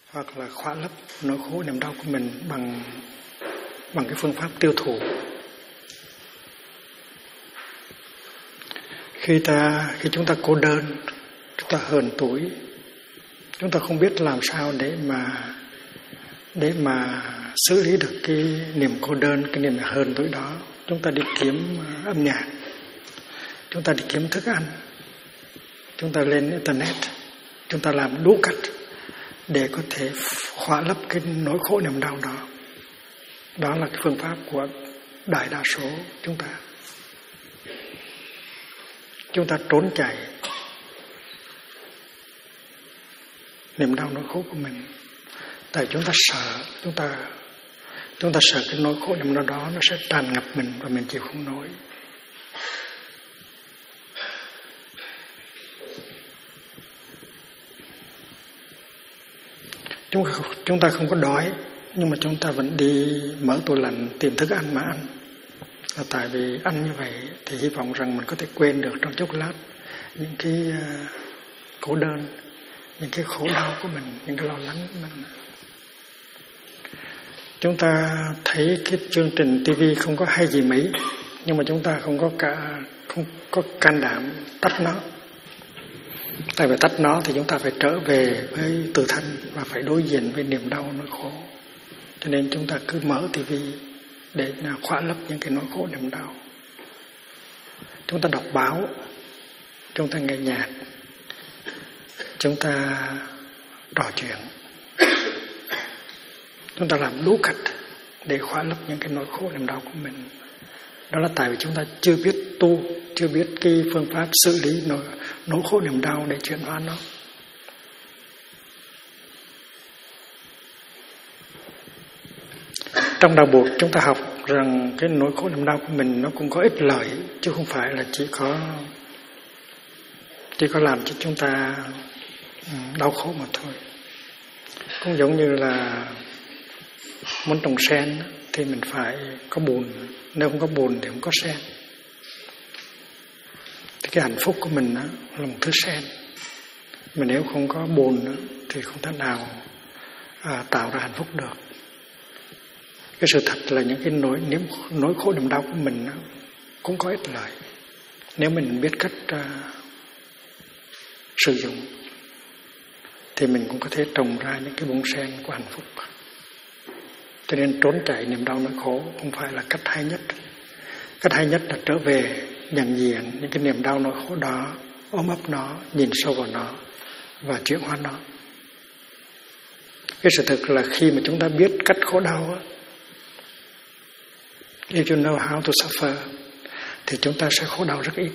hoặc là khỏa lấp nỗi khổ niềm đau của mình bằng cái phương pháp tiêu thụ. Khi chúng ta cô đơn, chúng ta hờn tủi, chúng ta không biết làm sao để mà xử lý được cái niềm cô đơn, cái niềm hờn tủi đó, chúng ta đi kiếm âm nhạc, chúng ta đi kiếm thức ăn, chúng ta lên internet, chúng ta làm đủ cách để có thể khỏa lấp cái nỗi khổ niềm đau đó. Đó là cái phương pháp của đại đa số chúng ta. Chúng ta trốn chạy niềm đau nỗi khổ của mình, tại chúng ta sợ, chúng ta sợ cái nỗi khổ niềm đau đó nó sẽ tràn ngập mình và mình chịu không nổi. Chúng ta không có đói, nhưng mà chúng ta vẫn đi mở tủ lạnh tìm thức ăn mà ăn. Và tại vì ăn như vậy thì hy vọng rằng mình có thể quên được trong chốc lát những cái khổ đơn, những cái khổ đau của mình, những cái lo lắng của mình. Chúng ta thấy cái chương trình TV không có hay gì mấy, nhưng mà chúng ta không có can đảm tắt nó. Tại vì tắt nó thì chúng ta phải trở về với tự thân và phải đối diện với niềm đau nỗi khổ. Cho nên chúng ta cứ mở TV để khỏa lấp những cái nỗi khổ niềm đau. Chúng ta đọc báo, chúng ta nghe nhạc, chúng ta trò chuyện, chúng ta làm đủ cách để khỏa lấp những cái nỗi khổ niềm đau của mình. Đó là tại vì chúng ta chưa biết tu, chưa biết cái phương pháp xử lý nỗi khổ niềm đau để chuyển hóa nó. Trong đạo Bụt chúng ta học rằng cái nỗi khổ niềm đau của mình nó cũng có ích lợi, chứ không phải là chỉ có làm cho chúng ta đau khổ mà thôi. Cũng giống như là muốn trồng sen thì mình phải có bùn, nếu không có bùn thì không có sen. Thì cái hạnh phúc của mình là một thứ sen, mà nếu không có bùn thì không thể nào tạo ra hạnh phúc được. Cái sự thật là những cái nỗi khổ niềm đau của mình cũng có ích lợi nếu mình biết cách sử dụng, thì mình cũng có thể trồng ra những cái bông sen của hạnh phúc. Cho nên trốn chạy niềm đau nỗi khổ không phải là cách hay nhất. Cách hay nhất là trở về nhận diện những cái niềm đau nỗi khổ đó, ôm ấp nó, nhìn sâu vào nó và chuyển hóa nó. Cái sự thật là khi mà chúng ta biết cách khổ đau, if you know how to suffer, thì chúng ta sẽ khổ đau rất ít.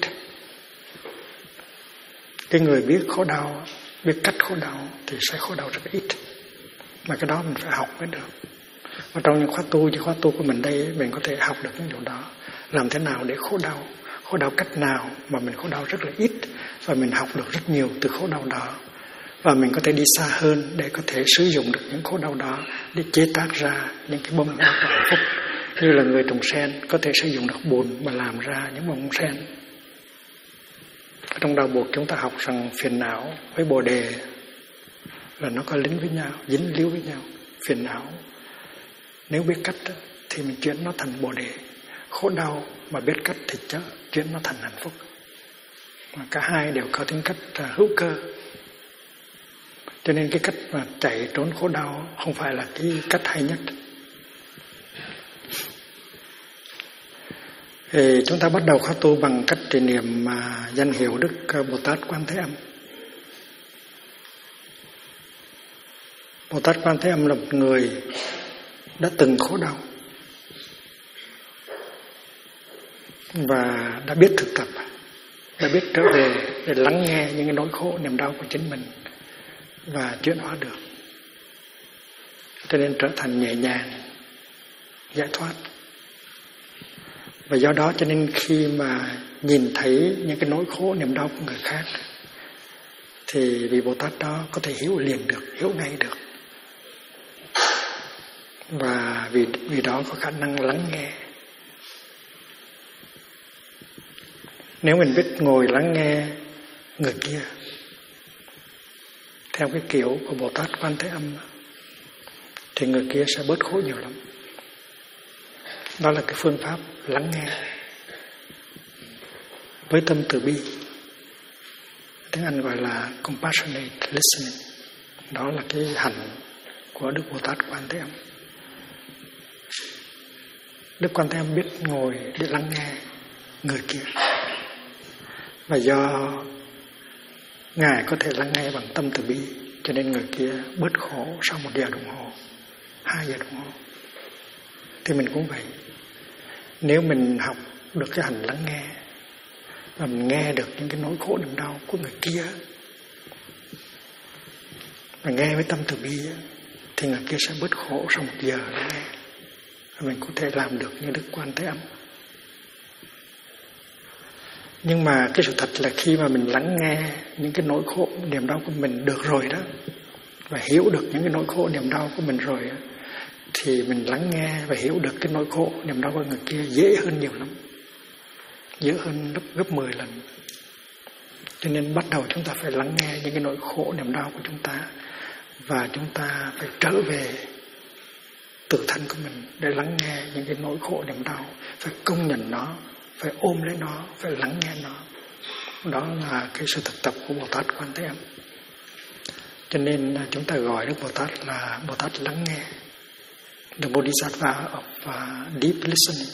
Cái người biết khổ đau, biết cách khổ đau thì sẽ khổ đau rất ít. Mà cái đó mình phải học mới được. Và trong những khóa tu của mình đây, mình có thể học được những điều đó. Làm thế nào để khổ đau cách nào mà mình khổ đau rất là ít, và mình học được rất nhiều từ khổ đau đó. Và mình có thể đi xa hơn để có thể sử dụng được những khổ đau đó để chế tác ra những cái bông hoa của hạnh phúc. Như là người trồng sen có thể sử dụng được bùn mà làm ra những bông sen. Trong đạo Bụt chúng ta học rằng phiền não với bồ đề là nó có lính với nhau, dính líu với nhau. Phiền não nếu biết cách thì mình chuyển nó thành bồ đề, khổ đau mà biết cách thì chuyển nó thành hạnh phúc. Mà cả hai đều có tính cách hữu cơ. Cho nên cái cách mà chạy trốn khổ đau không phải là cái cách hay nhất. Thì chúng ta bắt đầu khóa tu bằng cách trì niệm danh hiệu Đức Bồ Tát Quan Thế Âm. Bồ Tát Quan Thế Âm là một người đã từng khổ đau và đã biết thực tập, đã biết trở về để lắng nghe những cái nỗi khổ niềm đau của chính mình và chuyển hóa được, cho nên trở thành nhẹ nhàng, giải thoát. Và do đó cho nên khi mà nhìn thấy những cái nỗi khổ niềm đau của người khác thì vị Bồ Tát đó có thể hiểu liền được, hiểu ngay được. Và vì đó có khả năng lắng nghe. Nếu mình biết ngồi lắng nghe người kia theo cái kiểu của Bồ Tát Quan Thế Âm thì người kia sẽ bớt khổ nhiều lắm. Đó là cái phương pháp lắng nghe với tâm từ bi. Tiếng Anh gọi là compassionate listening. Đó là cái hành của Đức Bồ Tát Quan Thế Âm. Đức Quan Thế Âm biết ngồi để lắng nghe người kia. Và do Ngài có thể lắng nghe bằng tâm từ bi, cho nên người kia bớt khổ sau 1 giờ đồng hồ, 2 giờ đồng hồ. Thì mình cũng vậy. Nếu mình học được cái hành lắng nghe và mình nghe được những cái nỗi khổ niềm đau của người kia, và nghe với tâm từ bi, thì người kia sẽ bớt khổ sau 1 giờ lắng nghe. Và mình có thể làm được như Đức Quan Thế Âm. Nhưng mà cái sự thật là khi mà mình lắng nghe những cái nỗi khổ niềm đau của mình được rồi đó, và hiểu được những cái nỗi khổ niềm đau của mình rồi đó, thì mình lắng nghe và hiểu được cái nỗi khổ niềm đau của người kia dễ hơn nhiều lắm, dễ hơn gấp 10 lần. Cho nên bắt đầu chúng ta phải lắng nghe những cái nỗi khổ niềm đau của chúng ta, và chúng ta phải trở về tự thân của mình để lắng nghe những cái nỗi khổ niềm đau, phải công nhận nó, phải ôm lấy nó, phải lắng nghe nó. Đó là cái sự thực tập của Bồ Tát Quan Thế Âm. Cho nên chúng ta gọi Đức Bồ Tát là Bồ Tát lắng nghe, the Bodhisattva of deep listening.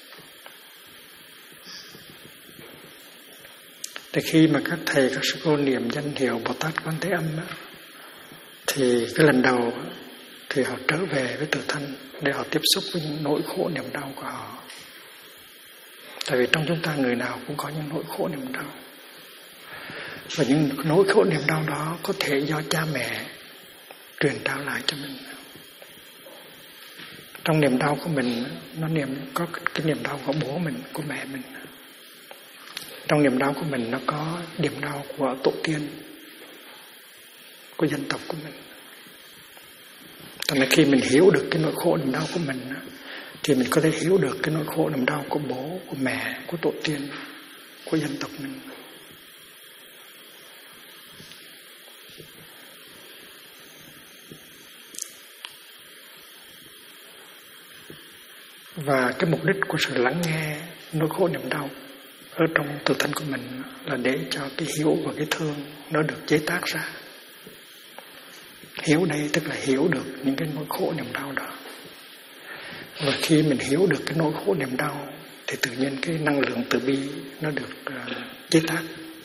Thì khi mà các thầy, các sư cô niệm danh hiệu Bồ Tát Quan Thế Âm á, thì cái lần đầu thì họ trở về với tự thân để họ tiếp xúc với những nỗi khổ niềm đau của họ. Tại vì trong chúng ta người nào cũng có những nỗi khổ niềm đau. Và những nỗi khổ niềm đau đó có thể do cha mẹ truyền trao lại cho mình. Trong niềm đau của mình, nó có cái niềm đau của bố mình, của mẹ mình. Trong niềm đau của mình nó có niềm đau của tổ tiên, của dân tộc của mình. Thành ra khi mình hiểu được cái nỗi khổ niềm đau của mình, thì mình có thể hiểu được cái nỗi khổ niềm đau của bố, của mẹ, của tổ tiên, của dân tộc mình. Và cái mục đích của sự lắng nghe nỗi khổ niềm đau ở trong tự thân của mình là để cho cái hiểu và cái thương nó được chế tác ra. Hiểu đây tức là hiểu được những cái nỗi khổ niềm đau đó. Và khi mình hiểu được cái nỗi khổ niềm đau thì tự nhiên cái năng lượng từ bi nó được chế tác.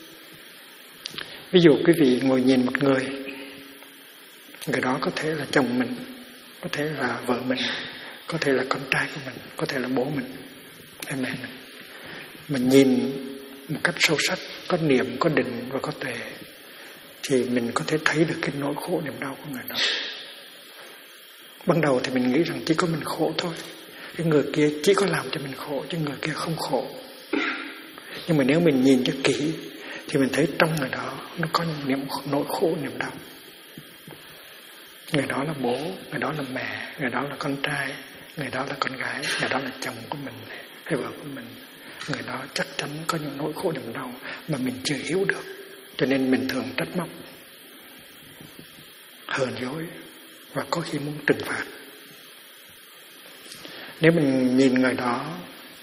Ví dụ quý vị ngồi nhìn một người đó có thể là chồng mình, có thể là vợ mình, có thể là con trai của mình, có thể là bố mình hay mẹ mình. Mình nhìn một cách sâu sắc, có niệm, có định và có tuệ, thì mình có thể thấy được cái nỗi khổ niềm đau của người đó. Ban đầu thì mình nghĩ rằng chỉ có mình khổ thôi, cái người kia chỉ có làm cho mình khổ, chứ người kia không khổ. Nhưng mà nếu mình nhìn cho kỹ thì mình thấy trong người đó nó có những nỗi khổ niềm đau. Người đó là bố, người đó là mẹ, người đó là con trai, người đó là con gái, người đó là chồng của mình hay vợ của mình. Người đó chắc chắn có những nỗi khổ niềm đau mà mình chưa hiểu được, cho nên mình thường trách móc, hờn dỗi và có khi muốn trừng phạt. Nếu mình nhìn người đó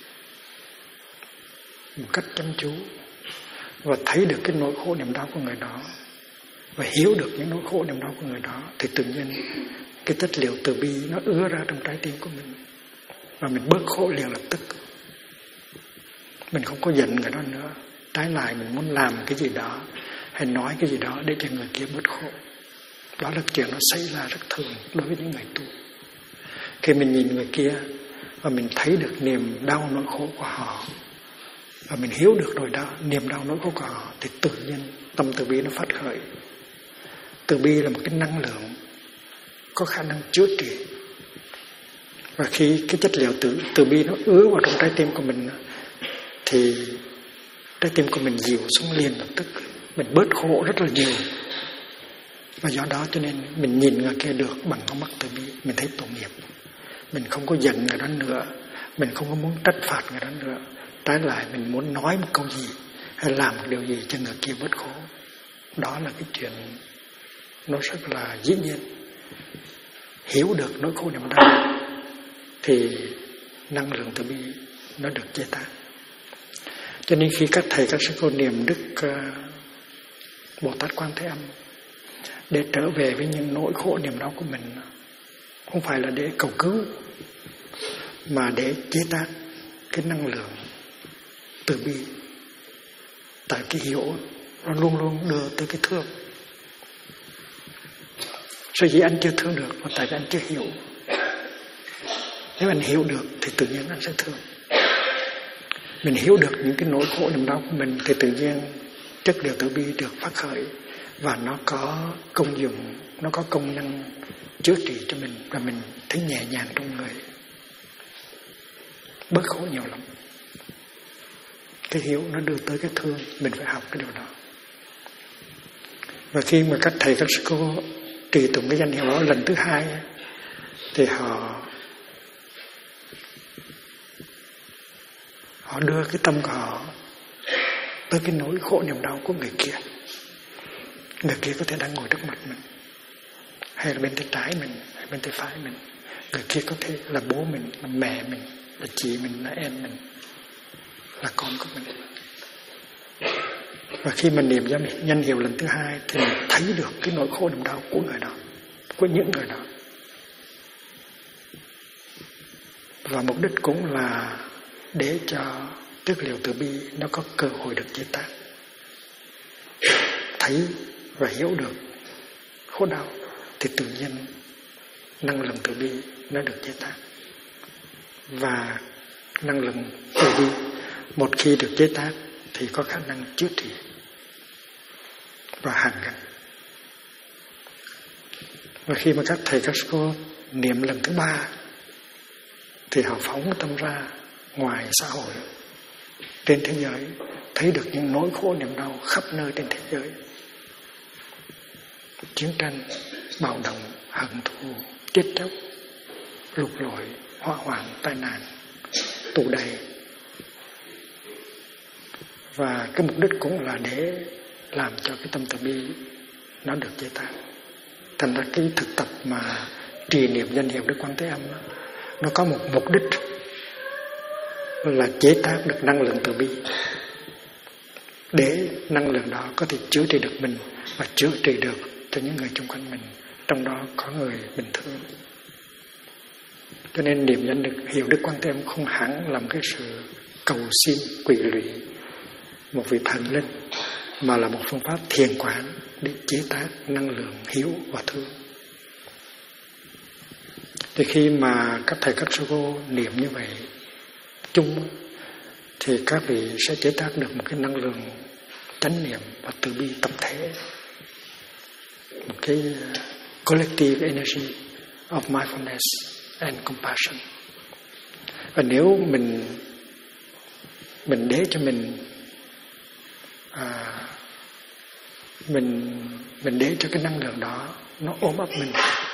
một cách chăm chú và thấy được cái nỗi khổ niềm đau của người đó và hiểu được những nỗi khổ niềm đau của người đó, thì tự nhiên cái chất liệu từ bi nó ứa ra trong trái tim của mình và mình bớt khổ liền lập tức. Mình không có giận người đó nữa, trái lại mình muốn làm cái gì đó hay nói cái gì đó để cho người kia bớt khổ. Đó là chuyện nó xảy ra rất thường đối với những người tu. Khi mình nhìn người kia và mình thấy được niềm đau nỗi khổ của họ và mình hiểu được rồi đó, niềm đau nỗi khổ của họ, thì tự nhiên tâm từ bi nó phát khởi. Từ bi là một cái năng lượng có khả năng chữa trị. Và khi cái chất liệu từ bi nó ứa vào trong trái tim của mình thì trái tim của mình dịu xuống liền lập tức, mình bớt khổ rất là nhiều. Và do đó cho nên mình nhìn người kia được bằng con mắt từ bi, mình thấy tội nghiệp, mình không có giận người đó nữa, mình không có muốn trách phạt người đó nữa. Trái lại mình muốn nói một câu gì hay làm một điều gì cho người kia bớt khổ. Đó là cái chuyện nó rất là dĩ nhiên. hiểu được nỗi khổ niềm đau thì năng lượng từ bi nó được chế tác. Cho nên khi các thầy các sư cô niệm Đức Bồ Tát Quan Thế Âm để trở về với những nỗi khổ niềm đau của mình, không phải là để cầu cứu mà để chế tác cái năng lượng từ bi. Tại cái hiểu nó luôn luôn đưa tới cái thương. Sở dĩ anh chưa thương được là tại vì anh chưa hiểu. Nếu anh hiểu được thì tự nhiên anh sẽ thương. Mình hiểu được những cái nỗi khổ niềm đau của mình thì tự nhiên chất liệu từ bi được phát khởi, và nó có công dụng, nó có công năng chữa trị cho mình, và mình thấy nhẹ nhàng trong người, bớt khổ nhiều lắm. Cái hiểu nó đưa tới cái thương, mình phải học cái điều đó. Và khi mà các thầy các sư cô trì tụng cái danh hiệu đó lần thứ hai thì họ đưa cái tâm của họ tới cái nỗi khổ niềm đau của người kia. Người kia có thể đang ngồi trước mặt mình, hay là bên tay trái mình, hay bên tay phải mình. Người kia có thể là bố mình, là mẹ mình, là chị mình, là em mình, là con của mình. Và khi mình niệm danh hiệu lần thứ hai thì mình thấy được cái nỗi khổ niềm đau của người đó, của những người đó. Và mục đích cũng là để cho chất liệu từ bi nó có cơ hội được chế tác, thấy và hiểu được khổ đau thì tự nhiên năng lượng từ bi nó được chế tác. Và năng lượng từ bi một khi được chế tác thì có khả năng chữa trị và hàn gắn. Và khi mà các thầy các cô niệm lần thứ ba thì họ phóng tâm ra ngoài xã hội, trên thế giới, thấy được những nỗi khổ niềm đau khắp nơi trên thế giới. Chiến tranh, bạo động, hận thù, chết chóc, lục lội, hỏa hoạn, tai nạn, tù đầy. Và cái mục đích cũng là để làm cho cái tâm từ bi nó được chế tác. Thành ra cái thực tập mà trì niệm danh hiệu Đức Quan Thế Âm đó, nó có một mục đích là chế tác được năng lượng từ bi, để năng lượng đó có thể chữa trị được mình và chữa trị được cho những người xung quanh mình, trong đó có người bình thường. Cho nên niệm danh hiệu Đức Quan Thế Âm không hẳn làm cái sự cầu xin quỷ lụy một vị thần linh, mà là một phương pháp thiền quán để chế tác năng lượng hiếu và thương. Thì khi mà các thầy các sư cô niệm như vậy chung thì các vị sẽ chế tác được một cái năng lượng chánh niệm và từ bi tập thể, một cái collective energy of mindfulness and compassion. Và nếu mình để cho mình để cho cái năng lượng đó nó ôm ấp mình,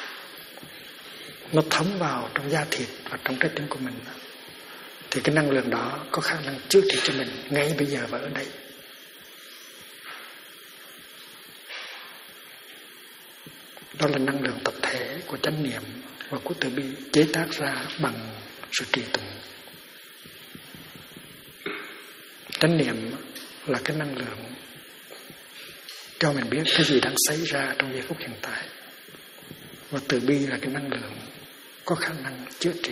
nó thấm vào trong da thịt và trong trái tim của mình, thì cái năng lượng đó có khả năng chữa trị cho mình ngay bây giờ và ở đây. Đó là năng lượng tập thể của chánh niệm và của từ bi chế tác ra bằng sự trì tụng. Chánh niệm là cái năng lượng cho mình biết cái gì đang xảy ra trong giây phút hiện tại, và từ bi là cái năng lượng có khả năng chữa trị.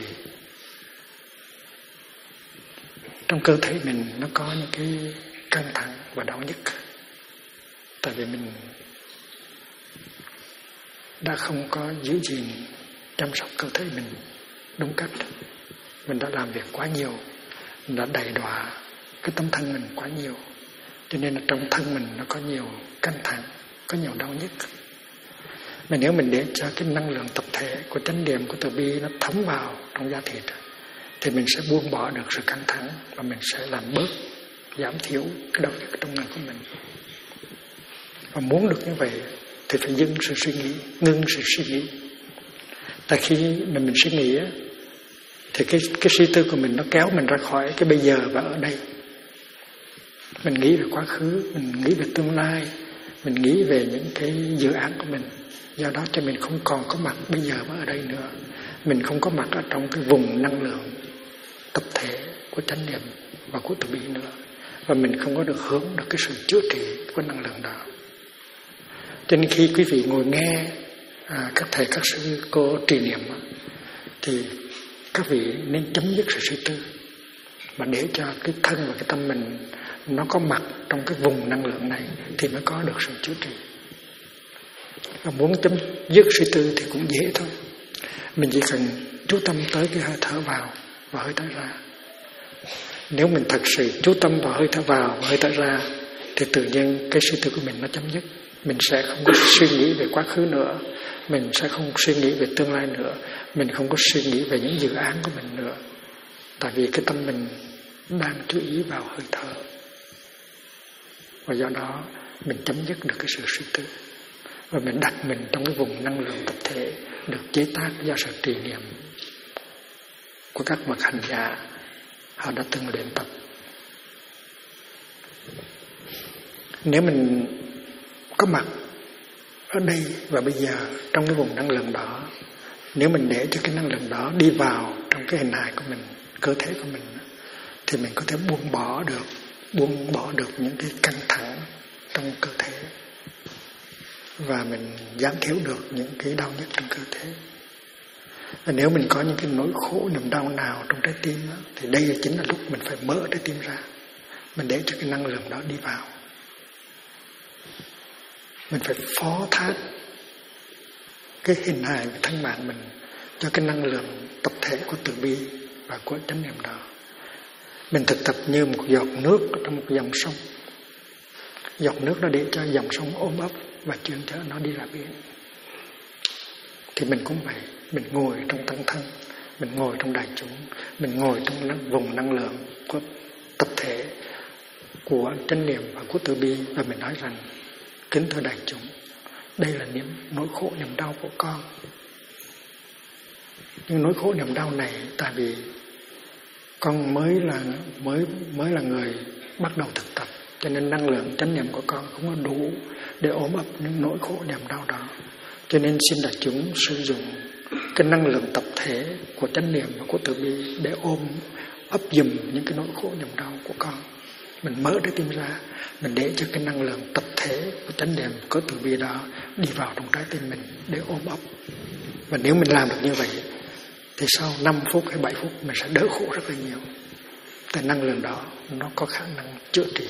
Trong cơ thể mình nó có những cái căng thẳng và đau nhức, tại vì mình đã không có giữ gìn chăm sóc cơ thể mình đúng cách. Mình đã làm việc quá nhiều, mình đã đầy đọa cái tâm thân mình quá nhiều, cho nên là trong thân mình nó có nhiều căng thẳng, có nhiều đau nhức. Mà nếu mình để cho cái năng lượng tập thể của chánh niệm, của từ bi nó thấm vào trong da thịt thì mình sẽ buông bỏ được sự căng thẳng, và mình sẽ làm bớt, giảm thiểu cái đau nhức trong người của mình. Và muốn được như vậy thì phải dừng sự suy nghĩ, ngưng sự suy nghĩ. Tại khi mình suy nghĩ thì cái suy tư của mình nó kéo mình ra khỏi cái bây giờ và ở đây. Mình nghĩ về quá khứ, mình nghĩ về tương lai, mình nghĩ về những cái dự án của mình, Do đó cho mình không còn có mặt bây giờ mà ở đây nữa. Mình không có mặt ở trong cái vùng năng lượng tập thể của chánh niệm và của từ bi nữa. Và mình không có được hướng được cái sự chữa trị của năng lượng đó. Cho nên khi quý vị ngồi nghe các thầy các sư cô trì niệm thì các vị nên chấm dứt sự suy tư, mà để cho cái thân và cái tâm mình nó có mặt trong cái vùng năng lượng này thì mới có được sự chữa trị. Và muốn chấm dứt suy tư thì cũng dễ thôi. Mình chỉ cần chú tâm tới cái hơi thở vào và hơi thở ra. Nếu mình thật sự chú tâm vào hơi thở vào và hơi thở ra thì tự nhiên cái suy tư của mình nó chấm dứt. Mình sẽ không có suy nghĩ về quá khứ nữa, mình sẽ không suy nghĩ về tương lai nữa, mình không có suy nghĩ về những dự án của mình nữa. Tại vì cái tâm mình đang chú ý vào hơi thở. Và do đó mình chấm dứt được cái sự suy tư. Và mình đặt mình trong cái vùng năng lượng tập thể được chế tác do sự trì niệm của các bậc hành giả họ đã từng luyện tập. Nếu mình có mặt ở đây và bây giờ trong cái vùng năng lượng đó, nếu mình để cho cái năng lượng đó đi vào trong cái hình hài của mình, cơ thể của mình, thì mình có thể buông bỏ được những cái căng thẳng trong cơ thể, và mình giảm thiểu được những cái đau nhức trong cơ thể. Và nếu mình có những cái nỗi khổ niềm đau nào trong trái tim đó, thì đây chính là lúc mình phải mở trái tim ra, mình để cho cái năng lượng đó đi vào. Mình phải phó thác cái hình hài của thân mạng mình cho cái năng lượng tập thể của từ bi và của chánh niệm đó. Mình thực tập như một giọt nước trong một dòng sông. Giọt nước nó để cho dòng sông ôm ấp và chuyên chở nó đi ra biển. Thì mình cũng vậy. Mình ngồi trong tăng thân, mình ngồi trong đại chúng, mình ngồi trong vùng năng lượng của tập thể của chánh niệm và của từ bi, và mình nói rằng: kính thưa đại chúng, đây là nỗi khổ niềm đau của con. Nhưng nỗi khổ niềm đau này tại vì con mới là người bắt đầu thực tập, cho nên năng lượng chánh niệm của con không có đủ để ôm ấp những nỗi khổ niềm đau đó. Cho nên xin đại chúng sử dụng cái năng lượng tập thể của chánh niệm và của từ bi để ôm ấp dùm những cái nỗi khổ niềm đau của con. Mình mở trái tim ra, mình để cho cái năng lượng tập thể của chánh niệm của từ bi đó đi vào trong trái tim mình để ôm ấp. Và nếu mình làm được như vậy thì sau 5 phút hay 7 phút mình sẽ đỡ khổ rất là nhiều. Tại năng lượng đó nó có khả năng chữa trị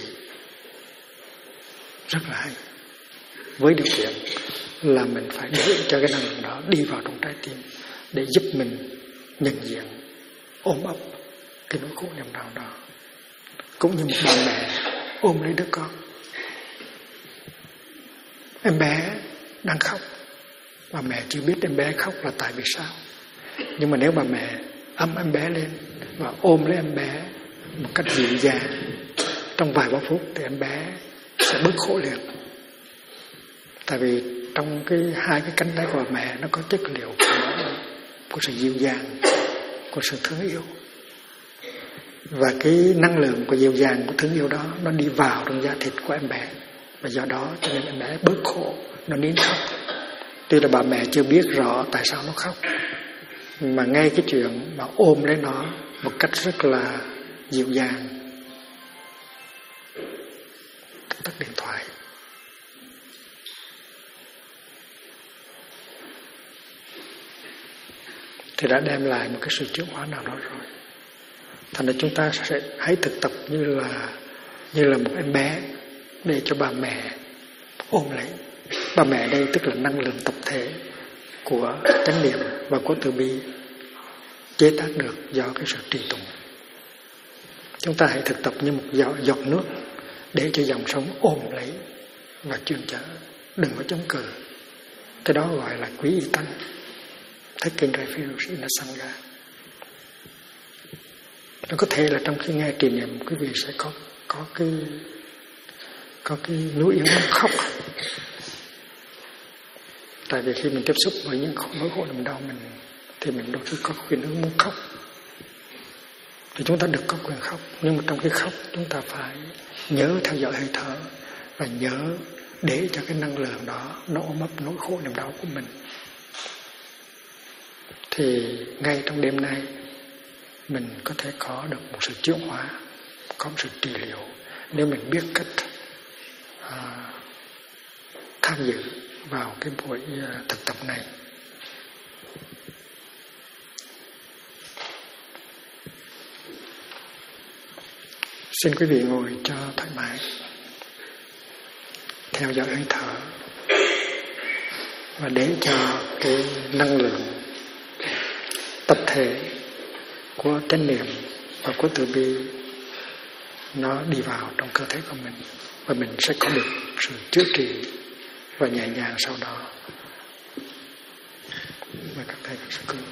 rất là hay. Với điều kiện là mình phải để cho cái năng lượng đó đi vào trong trái tim để giúp mình nhận diện, ôm ấp cái nỗi khổ niềm đau đó. Cũng như một bà mẹ ôm lấy đứa con. Em bé đang khóc, bà mẹ chưa biết em bé khóc là tại vì sao. Nhưng mà nếu bà mẹ ấm em bé lên và ôm lấy em bé một cách dịu dàng, trong vài ba phút thì em bé sẽ bớt khổ liền. Tại vì trong hai cái cánh tay của bà mẹ nó có chất liệu của sự dịu dàng, của sự thương yêu. Và cái năng lượng của dịu dàng, của thương yêu đó nó đi vào trong da thịt của em bé. Và do đó cho nên em bé bớt khổ, nó nín khóc. Tuy là bà mẹ chưa biết rõ tại sao nó khóc, mà ngay cái chuyện mà ôm lấy nó một cách rất là dịu dàng, tắt điện thoại, thì đã đem lại một cái sự chuyển hóa nào đó rồi. Thành ra chúng ta sẽ hãy thực tập như là một em bé để cho bà mẹ ôm lấy. Bà mẹ đây tức là năng lượng tập thể của chánh niệm và của từ bi chế tác được do cái sự trì tụng. Chúng ta hãy thực tập như một giọt nước để cho dòng sống ôm lấy và chuyên chở, đừng có chống cự. Cái đó gọi là quý y tăng. Thích kinh Rai Phi Sĩ đã sanh ra. Nó có thể là trong khi nghe trì niệm quý vị sẽ có cái nỗi yếu muốn khóc. Tại vì khi mình tiếp xúc với những nỗi khổ niềm đau mình thì mình đôi khi có khuynh hướng muốn khóc. Thì chúng ta được có quyền khóc, nhưng mà trong khi khóc chúng ta phải nhớ theo dõi hơi thở và nhớ để cho cái năng lượng đó nó ôm ấp nỗi khổ niềm đau của mình. Thì ngay trong đêm nay mình có thể có được một sự chuyển hóa, có một sự trị liệu nếu mình biết cách tham dự vào cái buổi thực tập này. Xin quý vị ngồi cho thoải mái, theo dõi hơi thở và để cho cái năng lượng tập thể của chánh niệm và của từ bi nó đi vào trong cơ thể của mình, và mình sẽ có được sự chữa trị và nhẹ nhàng sau đó. Mời các thầy các sư cô.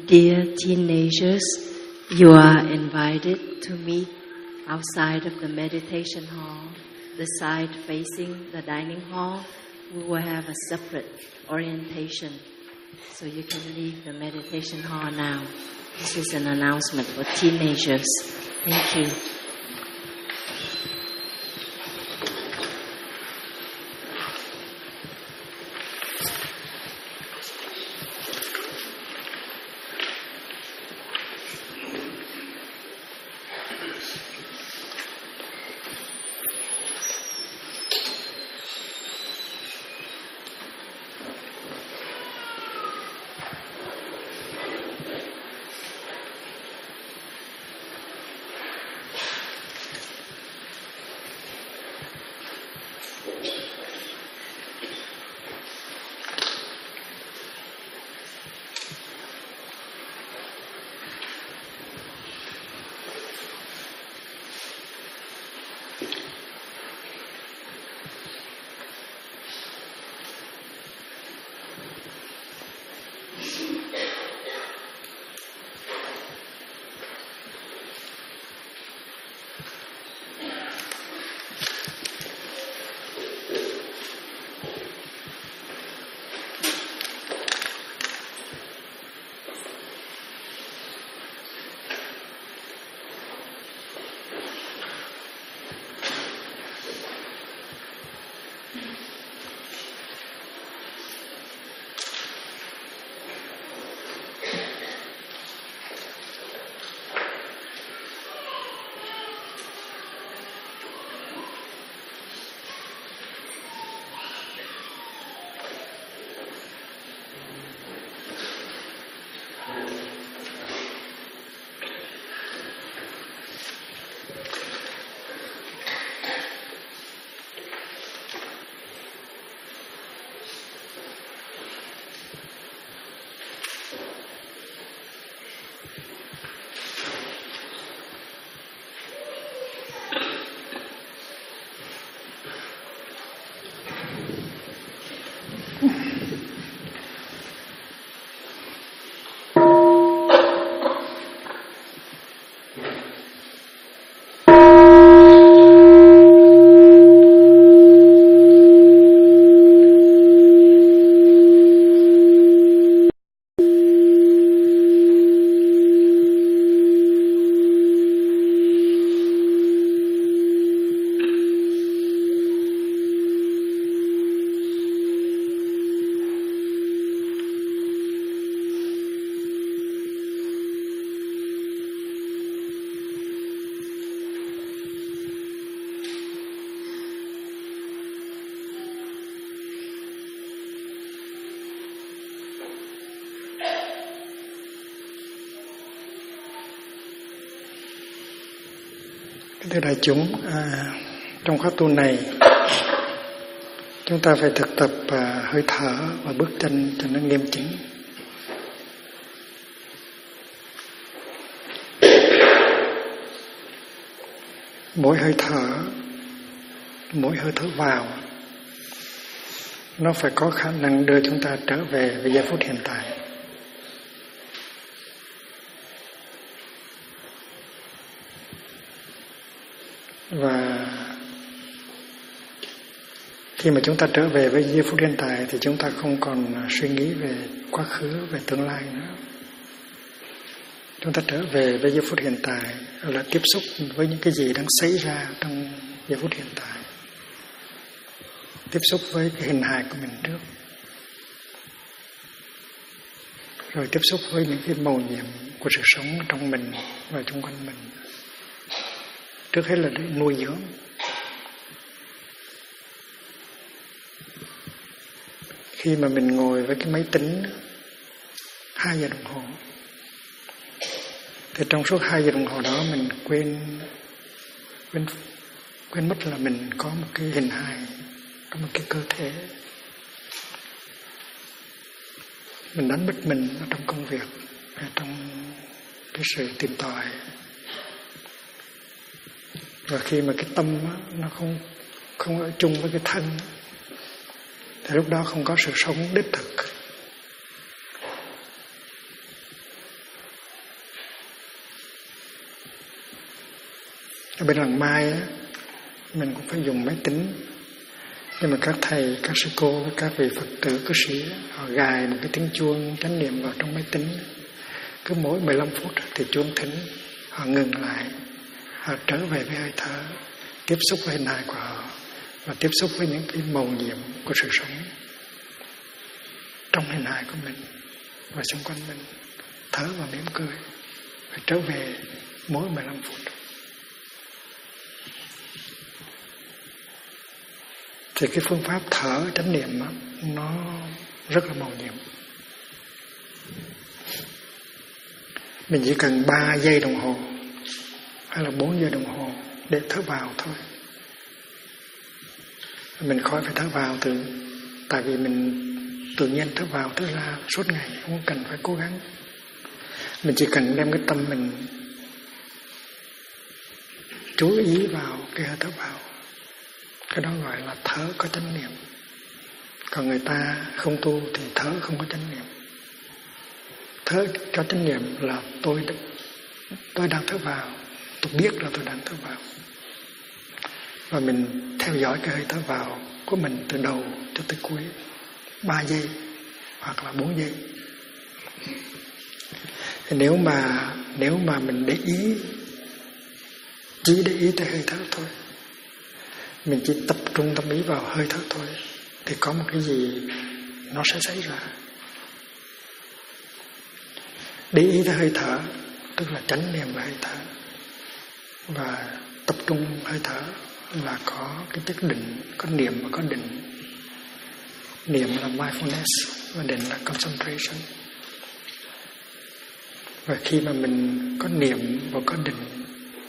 Dear teenagers, you are invited to meet outside of the meditation hall, the side facing the dining hall. We will have a separate orientation, so you can leave the meditation hall now. This is an announcement for teenagers. Thank you. Thưa đại chúng, trong khóa tu này chúng ta phải thực tập hơi thở và bước chân cho nó nghiêm chỉnh. Mỗi hơi thở vào nó phải có khả năng đưa chúng ta trở về với giây phút hiện tại. Và khi mà chúng ta trở về với giây phút hiện tại thì chúng ta không còn suy nghĩ về quá khứ, về tương lai nữa. Chúng ta trở về với giây phút hiện tại là tiếp xúc với những cái gì đang xảy ra trong giây phút hiện tại. Tiếp xúc với cái hình hài của mình trước. Rồi tiếp xúc với những cái màu nhiệm của sự sống trong mình và xung quanh mình. Trước hết là để nuôi dưỡng. Khi mà mình ngồi với cái máy tính 2 giờ đồng hồ thì trong suốt 2 giờ đồng hồ đó mình quên mất là mình có một cái hình hài, có một cái cơ thể. Mình đánh mất mình ở trong công việc, ở trong cái sự tìm tòi. Và khi mà cái tâm nó không ở chung với cái thân thì lúc đó không có sự sống đích thực. Ở bên làng Mai á, mình cũng phải dùng máy tính, nhưng mà các thầy, các sư cô, các vị Phật tử, cư sĩ họ gài một cái tiếng chuông chánh niệm vào trong máy tính. Cứ mỗi 15 phút thì chuông thính, họ ngừng lại, họ trở về với hơi thở, tiếp xúc với hình hài của họ và tiếp xúc với những cái màu nhiệm của sự sống trong hình hài của mình và xung quanh mình. Thở và mỉm cười và trở về mỗi 15 phút. Thì cái phương pháp thở chánh niệm đó, nó rất là màu nhiệm. Mình chỉ cần 3 giây đồng hồ hay là 4 giây đồng hồ để thở vào thôi. Mình khỏi phải thở vào tại vì mình tự nhiên thở vào thở ra suốt ngày, không cần phải cố gắng. Mình chỉ cần đem cái tâm mình chú ý vào cái hơi thở vào. Cái đó gọi là thở có chánh niệm. Còn người ta không tu thì thở không có chánh niệm. Thở có chánh niệm là tôi đang thở vào, tôi biết là tôi đang thở vào. Và mình theo dõi cái hơi thở vào của mình từ đầu cho tới cuối 3 giây hoặc là 4 giây. Thì nếu mà mình để ý, chỉ để ý tới hơi thở thôi, mình chỉ tập trung tâm ý vào hơi thở thôi, thì có một cái gì nó sẽ xảy ra. Để ý tới hơi thở tức là chánh niệm về hơi thở, và tập trung hơi thở là có cái chất định, có niệm và có định. Niệm là mindfulness và định là concentration. Và khi mà mình có niệm và có định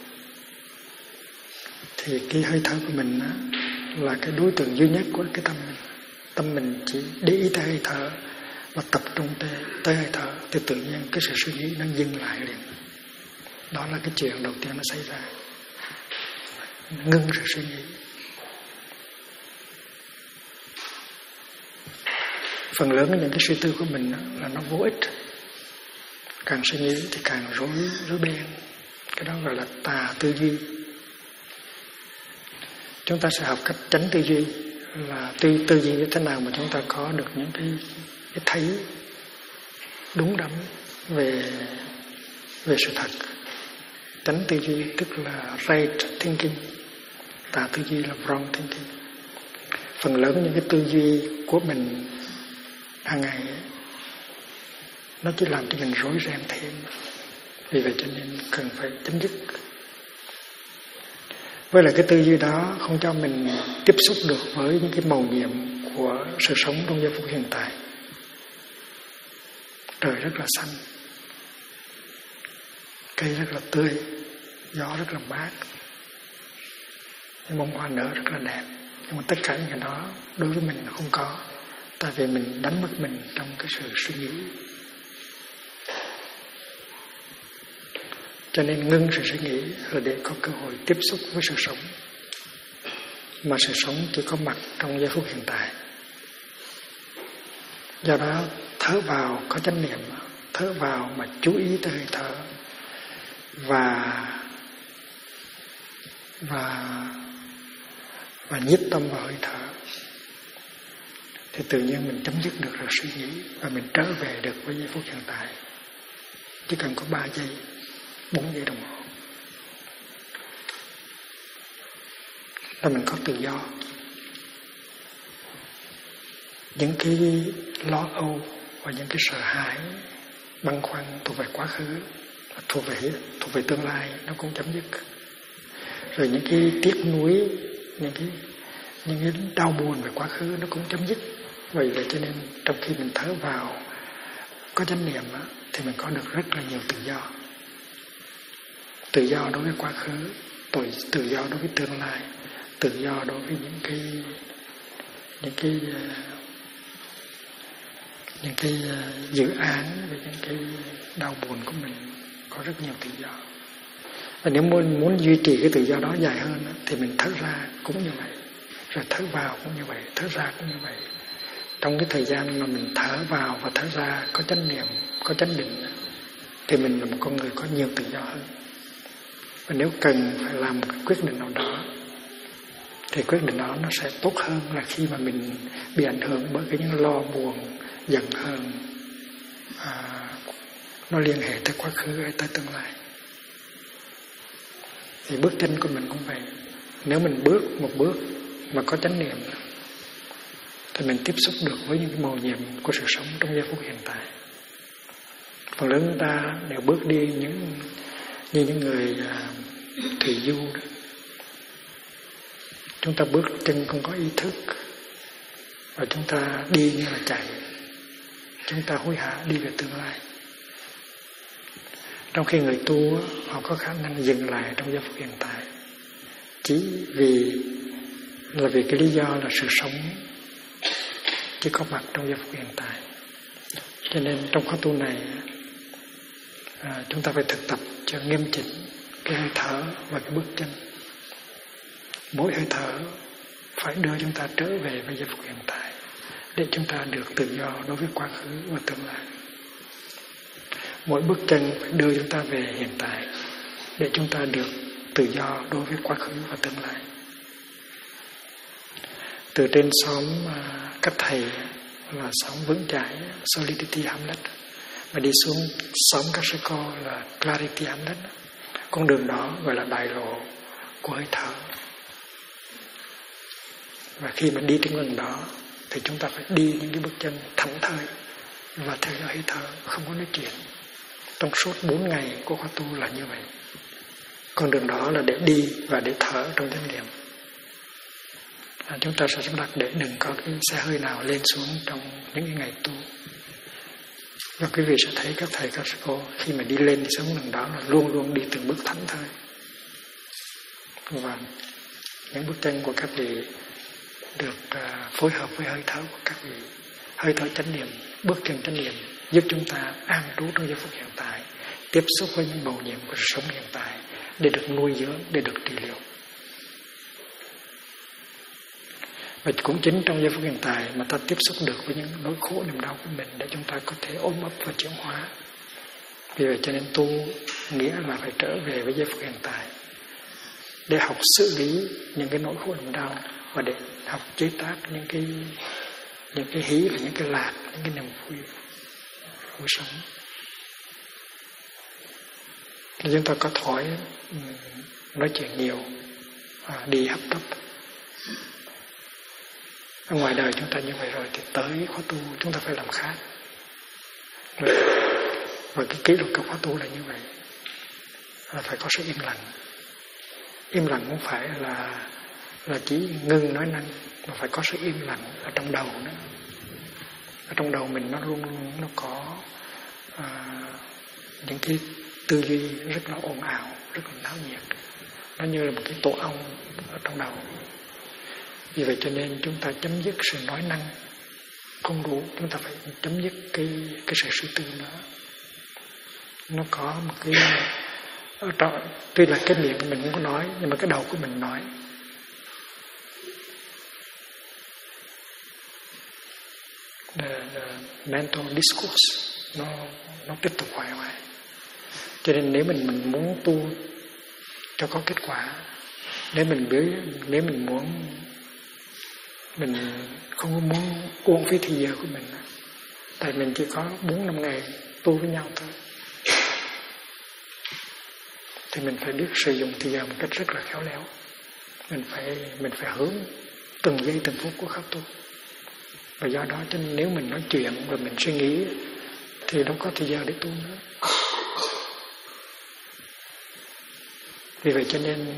thì cái hơi thở của mình là cái đối tượng duy nhất của cái tâm mình. Tâm mình chỉ để ý tới hơi thở và tập trung tới hơi thở, thì tự nhiên cái sự suy nghĩ nó dừng lại liền. Đó là cái chuyện đầu tiên nó xảy ra. Ngưng sự suy nghĩ. Phần lớn những cái suy tư của mình là nó vô ích. Càng suy nghĩ thì càng rối beng. Cái đó gọi là tà tư duy. Chúng ta sẽ học cách tránh tư duy, là tư duy như thế nào mà chúng ta có được những cái thấy đúng đắn về sự thật. Tránh tư duy tức là right thinking, tà tư duy là wrong thinking. Phần lớn những cái tư duy của mình hàng ngày ấy, nó chỉ làm cho mình rối ren thêm. Vì vậy cho nên cần phải chấm dứt. Với lại cái tư duy đó không cho mình tiếp xúc được với những cái màu nhiệm của sự sống trong giây phút hiện tại. Trời rất là xanh, cây rất là tươi, gió rất là mát, những bông hoa nở rất là đẹp. Nhưng mà tất cả những cái đó đối với mình là không có, tại vì mình đánh mất mình trong cái sự suy nghĩ. Cho nên ngưng sự suy nghĩ là để có cơ hội tiếp xúc với sự sống. Mà sự sống chỉ có mặt trong giây phút hiện tại. Do đó thở vào có chánh niệm, thở vào mà chú ý tới hơi thở và nhiếp tâm vào hơi thở, thì tự nhiên mình chấm dứt được rồi suy nghĩ và mình trở về được với giây phút hiện tại. Chỉ cần có 3 giây, 4 giây đồng hồ là mình có tự do. Những cái lo âu và những cái sợ hãi, băn khoăn thuộc về quá khứ, thuộc về tương lai, nó cũng chấm dứt. Rồi những cái tiếc nuối, những cái đau buồn về quá khứ nó cũng chấm dứt. Vậy cho nên trong khi mình thở vào có chánh niệm thì mình có được rất là nhiều tự do. Tự do đối với quá khứ, tự do đối với tương lai, tự do đối với những cái dự án, về những cái đau buồn của mình, có rất nhiều tự do. Và nếu muốn duy trì cái tự do đó dài hơn thì mình thở ra cũng như vậy, rồi thở vào cũng như vậy, thở ra cũng như vậy. Trong cái thời gian mà mình thở vào và thở ra có chánh niệm, có chánh định, thì mình là một con người có nhiều tự do hơn. Và nếu cần phải làm một quyết định nào đó thì quyết định đó nó sẽ tốt hơn là khi mà mình bị ảnh hưởng bởi cái những lo buồn, giận hờn, nó liên hệ tới quá khứ hay tới tương lai. Thì bước chân của mình cũng vậy. Nếu mình bước một bước mà có chánh niệm thì mình tiếp xúc được với những cái màu nhiệm của sự sống trong giây phút hiện tại. Phần lớn chúng ta đều bước đi như những người thủy du đó. Chúng ta bước chân không có ý thức, và chúng ta đi như là chạy. Chúng ta hối hả đi về tương lai. Trong khi người tu họ có khả năng dừng lại trong giây phút hiện tại, chỉ vì cái lý do là sự sống chỉ có mặt trong giây phút hiện tại. Cho nên trong khóa tu này chúng ta phải thực tập cho nghiêm chỉnh cái hơi thở và cái bước chân. Mỗi hơi thở phải đưa chúng ta trở về với giây phút hiện tại để chúng ta được tự do đối với quá khứ và tương lai. Mỗi bước chân phải đưa chúng ta về hiện tại để chúng ta được tự do đối với quá khứ và tương lai. Từ trên xóm các thầy là xóm vững chãi Solidity Hamlet, mà đi xuống xóm các sư cô là Clarity Hamlet. Con đường đó gọi là đại lộ của hơi thở. Và khi mà đi trên con đường đó thì chúng ta phải đi những cái bước chân thảnh thơi và theo dõi hơi thở, không có nói chuyện. Trong suốt 4 ngày của khóa tu là như vậy. Con đường đó là để đi và để thở trong chánh niệm. Chúng ta sẽ sắp đặt để đừng có cái xe hơi nào lên xuống trong những cái ngày tu. Và quý vị sẽ thấy các thầy các sư cô khi mà đi lên đi xuống đường đó là luôn luôn đi từng bước thảnh thơi. Và những bước chân của các vị được phối hợp với hơi thở của các vị. Hơi thở chánh niệm, bước chân chánh niệm giúp chúng ta an trú trong giây phút hiện tại, tiếp xúc với những màu nhiệm của sự sống hiện tại để được nuôi dưỡng, để được trị liệu. Và cũng chính trong giây phút hiện tại mà ta tiếp xúc được với những nỗi khổ niềm đau của mình để chúng ta có thể ôm ấp và chuyển hóa. Vì vậy cho nên tu nghĩa là phải trở về với giây phút hiện tại để học xử lý những cái nỗi khổ niềm đau và để học chế tác những cái hí và những cái lạc, những cái niềm vui sống. Thì chúng ta có thói nói chuyện nhiều, đi hấp tấp. Ở ngoài đời chúng ta như vậy rồi thì tới khóa tu chúng ta phải làm khác. Và cái kỷ luật của khóa tu là như vậy, là phải có sự im lặng. Im lặng không phải là chỉ ngừng nói năng, mà phải có sự im lặng ở trong đầu nữa. Ở trong đầu mình nó luôn luôn nó có những cái tư duy rất là ồn ào, rất là náo nhiệt. Nó như là một cái tổ ong ở trong đầu. Vì vậy cho nên chúng ta chấm dứt sự nói năng không đủ, chúng ta phải chấm dứt cái sự suy tư nữa. Nó có một cái ở trong, tuy là cái miệng mình không có nói nhưng mà cái đầu của mình nói. The mental discourse nó tiếp tục hoài. Cho nên nếu mình muốn tu cho có kết quả, nếu mình không có muốn uổng phí thời giờ của mình, tại mình chỉ có 4-5 ngày tu với nhau thôi, thì mình phải biết sử dụng thời giờ một cách rất là khéo léo. Mình phải hướng từng giây từng phút của khóa tu. Và do đó cho nên nếu mình nói chuyện và mình suy nghĩ thì đâu có thời giờ để tu nữa. Vì vậy cho nên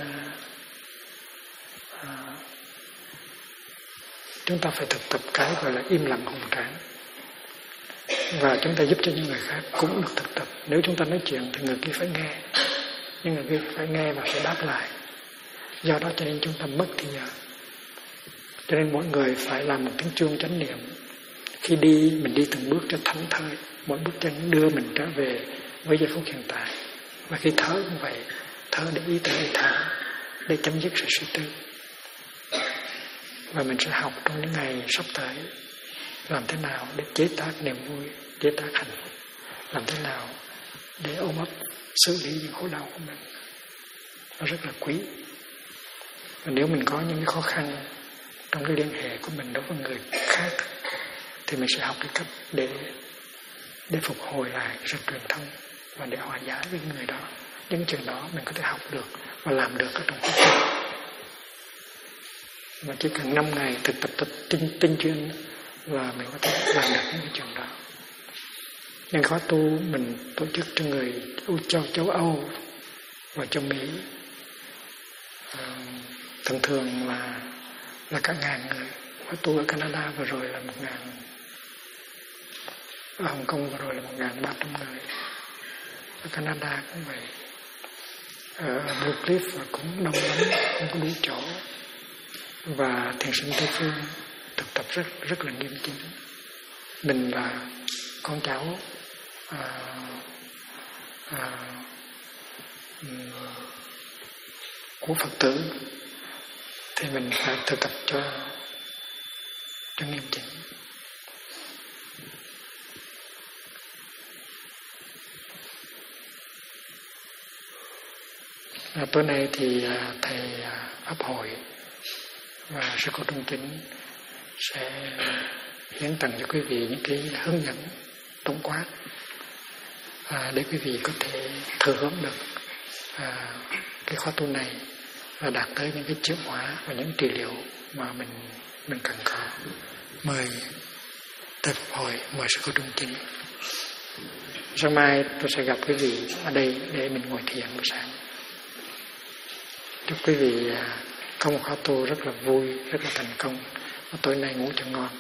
chúng ta phải thực tập cái gọi là im lặng hùng tráng. Và chúng ta giúp cho những người khác cũng được thực tập. Nếu chúng ta nói chuyện thì người kia phải nghe, nhưng người kia phải nghe và phải đáp lại. Do đó cho nên chúng ta mất thời giờ. Cho nên mỗi người phải làm một tiếng chuông chánh niệm. Khi đi, mình đi từng bước cho thảnh thơi. Mỗi bước chân đưa mình trở về với giây phút hiện tại. Và khi thở cũng vậy, thở để ý tới hơi thở, để chấm dứt sự suy tư. Và mình sẽ học trong những ngày sắp tới làm thế nào để chế tác niềm vui, chế tác hạnh phúc, làm thế nào để ôm ấp xử lý những khổ đau của mình. nó rất là quý. Và nếu mình có những cái khó khăn trong cái liên hệ của mình đối với người khác thì mình sẽ học cái cách để phục hồi lại sự truyền thông và để hòa giải với người đó. Những chuyện đó mình có thể học được và làm được ở trong cuộc sống. Mà chỉ cần 5 ngày thực tập tinh chuyên là mình có thể làm được những cái chuyện đó. Nhưng khóa tu mình tổ chức cho người châu Âu và châu Mỹ, thường thường là cả ngàn người. Khóa tu ở Canada vừa rồi là 1.000, ở Hồng Kông vừa rồi là 1.300 người, ở Canada cũng vậy, ở Blue Cliff cũng đông lắm, không có đủ chỗ. Và thiền sinh Tây Phương thực tập rất là nghiêm chính. Mình là con cháu của Phật tử thì mình phải thực tập cho nghiêm chỉnh. Tối nay thì thầy Pháp Hội và sư cô Trung Chính sẽ hiến tặng cho quý vị những cái hướng dẫn tổng quát để quý vị có thể thừa hưởng được cái khóa tu này và đạt tới những cái chuyển hóa và những trị liệu mà mình cần có. Mời thầy Pháp Hội, mời sư cô Trung Chính. Sáng mai tôi sẽ gặp quý vị ở đây để mình ngồi thiền buổi sáng. Chúc quý vị có một khóa tu rất là vui, rất là thành công. Và tối nay ngủ cho ngon.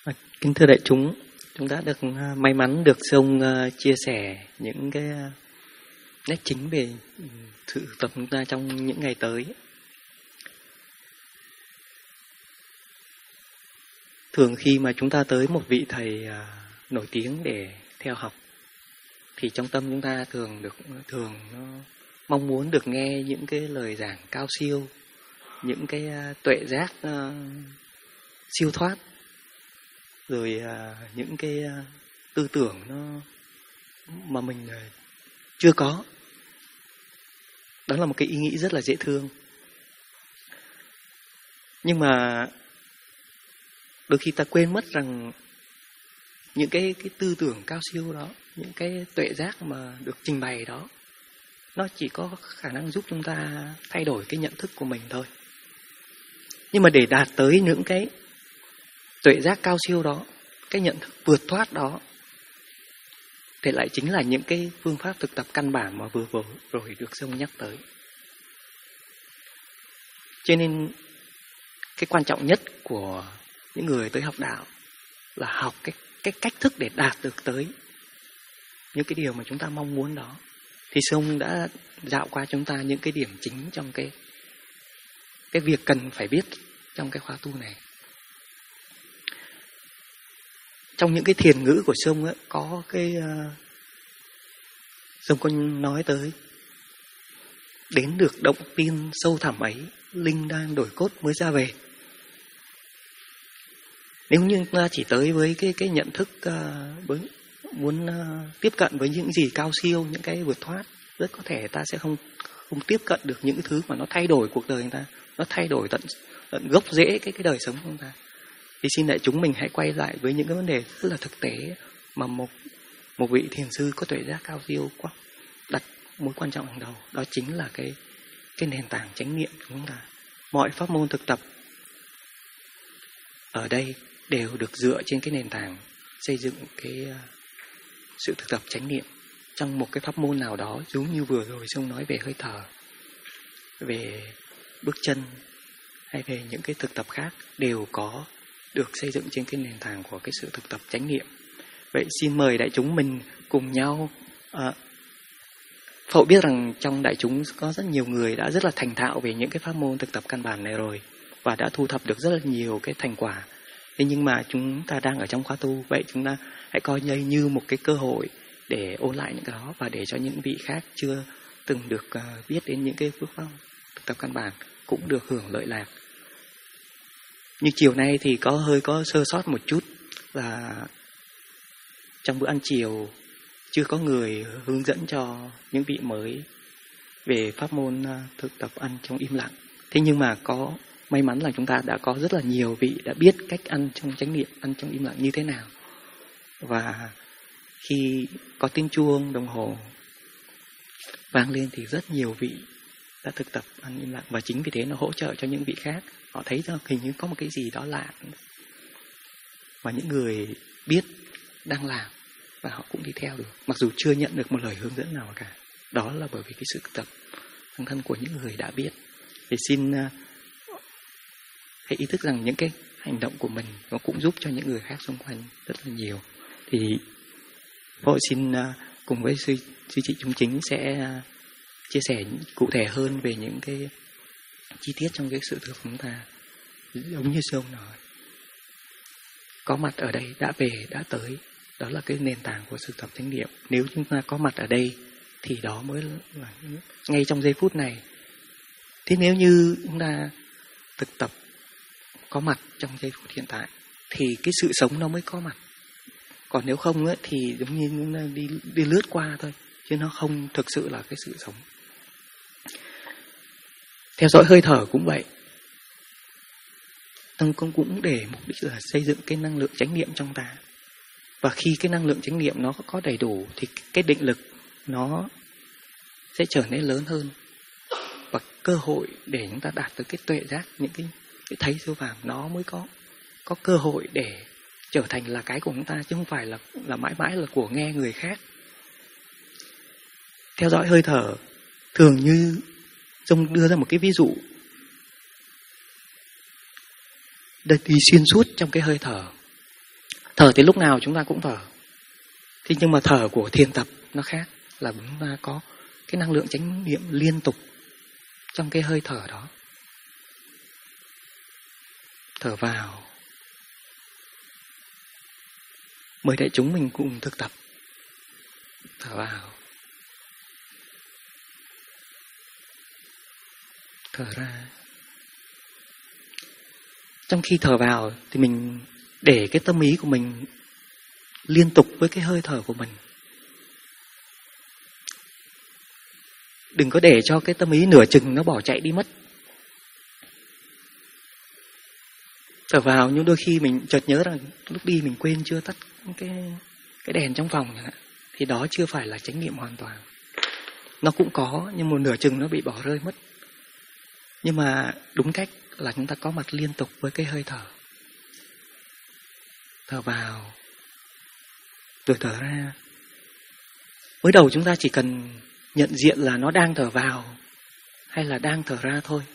Kính thưa đại chúng, chúng ta được may mắn được sư ông chia sẻ những cái nét chính về sự tập chúng ta trong những ngày tới. Thường khi mà chúng ta tới một vị thầy nổi tiếng để theo học, thì trong tâm chúng ta thường nó mong muốn được nghe những cái lời giảng cao siêu, những cái tuệ giác siêu thoát, rồi những cái tư tưởng nó mà mình chưa có. Đó là một cái ý nghĩ rất là dễ thương. Nhưng mà đôi khi ta quên mất rằng những cái tư tưởng cao siêu đó, những cái tuệ giác mà được trình bày đó, nó chỉ có khả năng giúp chúng ta thay đổi cái nhận thức của mình thôi. Nhưng mà để đạt tới những cái tuệ giác cao siêu đó, cái nhận thức vượt thoát đó, thì lại chính là những cái phương pháp thực tập căn bản mà vừa rồi được sư ông nhắc tới. Cho nên cái quan trọng nhất của những người tới học đạo là học cái cách thức để đạt được tới những cái điều mà chúng ta mong muốn đó. Thì sư ông đã dạo qua chúng ta những cái điểm chính trong cái việc cần phải biết trong cái khóa tu này. Trong những cái thiền ngữ của sư ông ấy, có cái sư ông có nói tới: đến được động tin sâu thẳm ấy, linh đang đổi cốt mới ra về. Nếu như chúng ta chỉ tới với cái nhận thức muốn tiếp cận với những gì cao siêu, những cái vượt thoát, rất có thể ta sẽ không tiếp cận được những thứ mà nó thay đổi cuộc đời người ta, nó thay đổi tận gốc rễ cái đời sống của chúng ta. Thì xin đại chúng mình hãy quay lại với những cái vấn đề rất là thực tế mà một vị thiền sư có tuệ giác cao siêu quá đặt mối quan trọng hàng đầu. Đó chính là cái nền tảng chánh niệm của chúng ta. Mọi pháp môn thực tập ở đây đều được dựa trên cái nền tảng xây dựng cái sự thực tập chánh niệm. Trong một cái pháp môn nào đó, giống như vừa rồi sư ông nói về hơi thở, về bước chân, hay về những cái thực tập khác, đều có được xây dựng trên cái nền tảng của cái sự thực tập chánh niệm. Vậy xin mời đại chúng mình cùng nhau Phậu biết rằng trong đại chúng có rất nhiều người đã rất là thành thạo về những cái pháp môn thực tập căn bản này rồi, và đã thu thập được rất là nhiều cái thành quả. Thế nhưng mà chúng ta đang ở trong khóa tu, vậy chúng ta hãy coi như một cái cơ hội để ôn lại những cái đó, và để cho những vị khác chưa từng được biết đến những cái phương pháp thực tập căn bản cũng được hưởng lợi lạc. Như chiều nay thì hơi có sơ sót một chút là trong bữa ăn chiều chưa có người hướng dẫn cho những vị mới về pháp môn thực tập ăn trong im lặng. Thế nhưng mà có may mắn là chúng ta đã có rất là nhiều vị đã biết cách ăn trong chánh niệm, ăn trong im lặng như thế nào. Và khi có tiếng chuông đồng hồ vang lên thì rất nhiều vị đã thực tập ăn im lặng, và chính vì thế nó hỗ trợ cho những vị khác. Họ thấy rằng hình như có một cái gì đó lạ mà những người biết đang làm, và họ cũng đi theo được, mặc dù chưa nhận được một lời hướng dẫn nào cả. Đó là bởi vì cái sự thực tập bản thân của những người đã biết. Thì xin hãy ý thức rằng những cái hành động của mình nó cũng giúp cho những người khác xung quanh rất là nhiều. Thì Phó xin cùng với sư chị chúng chính sẽ chia sẻ cụ thể hơn về những cái chi tiết trong cái sự thực tập của chúng ta. Giống như sư ông nói, có mặt ở đây, đã về, đã tới, đó là cái nền tảng của sự tập chánh niệm. Nếu chúng ta có mặt ở đây thì đó mới là ngay trong giây phút này. Thế nếu như chúng ta thực tập có mặt trong giây phút hiện tại thì cái sự sống nó mới có mặt. Còn nếu không ấy, thì giống như chúng ta đi lướt qua thôi, chứ nó không thực sự là cái sự sống. Theo dõi hơi thở cũng vậy. Tăng công cũng để mục đích là xây dựng cái năng lượng chánh niệm trong ta. Và khi cái năng lượng chánh niệm nó có đầy đủ thì cái định lực nó sẽ trở nên lớn hơn. Và cơ hội để chúng ta đạt tới cái tuệ giác, những cái thấy siêu phàm, nó mới có cơ hội để trở thành là cái của chúng ta, chứ không phải là mãi mãi là của nghe người khác. Theo dõi hơi thở, thường như Dung đưa ra một cái ví dụ đi xuyên suốt trong cái hơi thở. Thở thì lúc nào chúng ta cũng thở. Thế nhưng mà thở của thiền tập nó khác, là chúng ta có cái năng lượng chánh niệm liên tục trong cái hơi thở đó. Thở vào. Mời đại chúng mình cùng thực tập. Thở vào. Thở ra. Trong khi thở vào thì mình để cái tâm ý của mình liên tục với cái hơi thở của mình. Đừng có để cho cái tâm ý nửa chừng nó bỏ chạy đi mất. Thở vào nhưng đôi khi mình chợt nhớ rằng lúc đi mình quên chưa tắt cái đèn trong phòng chẳng hạn. Thì đó chưa phải là chánh niệm hoàn toàn. Nó cũng có nhưng một nửa chừng nó bị bỏ rơi mất. Nhưng mà đúng cách là chúng ta có mặt liên tục với cái hơi thở. Thở vào rồi thở ra. Mới đầu chúng ta chỉ cần nhận diện là nó đang thở vào hay là đang thở ra thôi.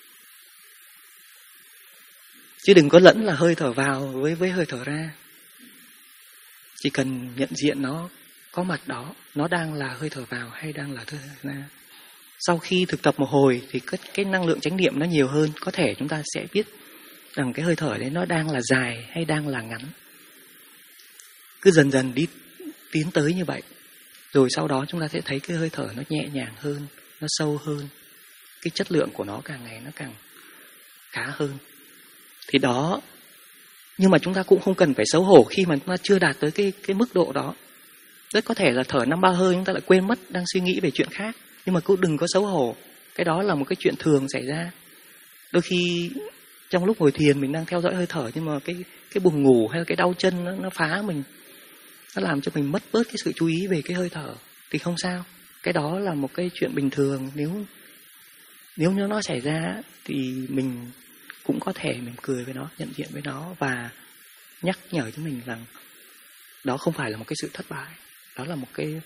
Chứ đừng có lẫn là hơi thở vào với hơi thở ra. Chỉ cần nhận diện nó có mặt đó, nó đang là hơi thở vào hay đang là hơi thở ra. Sau khi thực tập một hồi thì cái năng lượng chánh niệm nó nhiều hơn. Có thể chúng ta sẽ biết rằng cái hơi thở đấy nó đang là dài hay đang là ngắn. Cứ dần dần đi tiến tới như vậy. Rồi sau đó chúng ta sẽ thấy cái hơi thở nó nhẹ nhàng hơn, nó sâu hơn. Cái chất lượng của nó càng ngày nó càng khá hơn. Thì đó, nhưng mà chúng ta cũng không cần phải xấu hổ khi mà chúng ta chưa đạt tới cái mức độ đó. Rất có thể là thở 5-3 hơi chúng ta lại quên mất, đang suy nghĩ về chuyện khác. Nhưng mà cũng đừng có xấu hổ. Cái đó là một cái chuyện thường xảy ra. Đôi khi trong lúc ngồi thiền mình đang theo dõi hơi thở, nhưng mà cái buồn ngủ hay là cái đau chân nó phá mình, nó làm cho mình mất bớt cái sự chú ý về cái hơi thở. Thì không sao. Cái đó là một cái chuyện bình thường. Nếu như nó xảy ra thì mình cũng có thể mình cười với nó, nhận diện với nó và nhắc nhở cho mình rằng đó không phải là một cái sự thất bại. Đó là một cái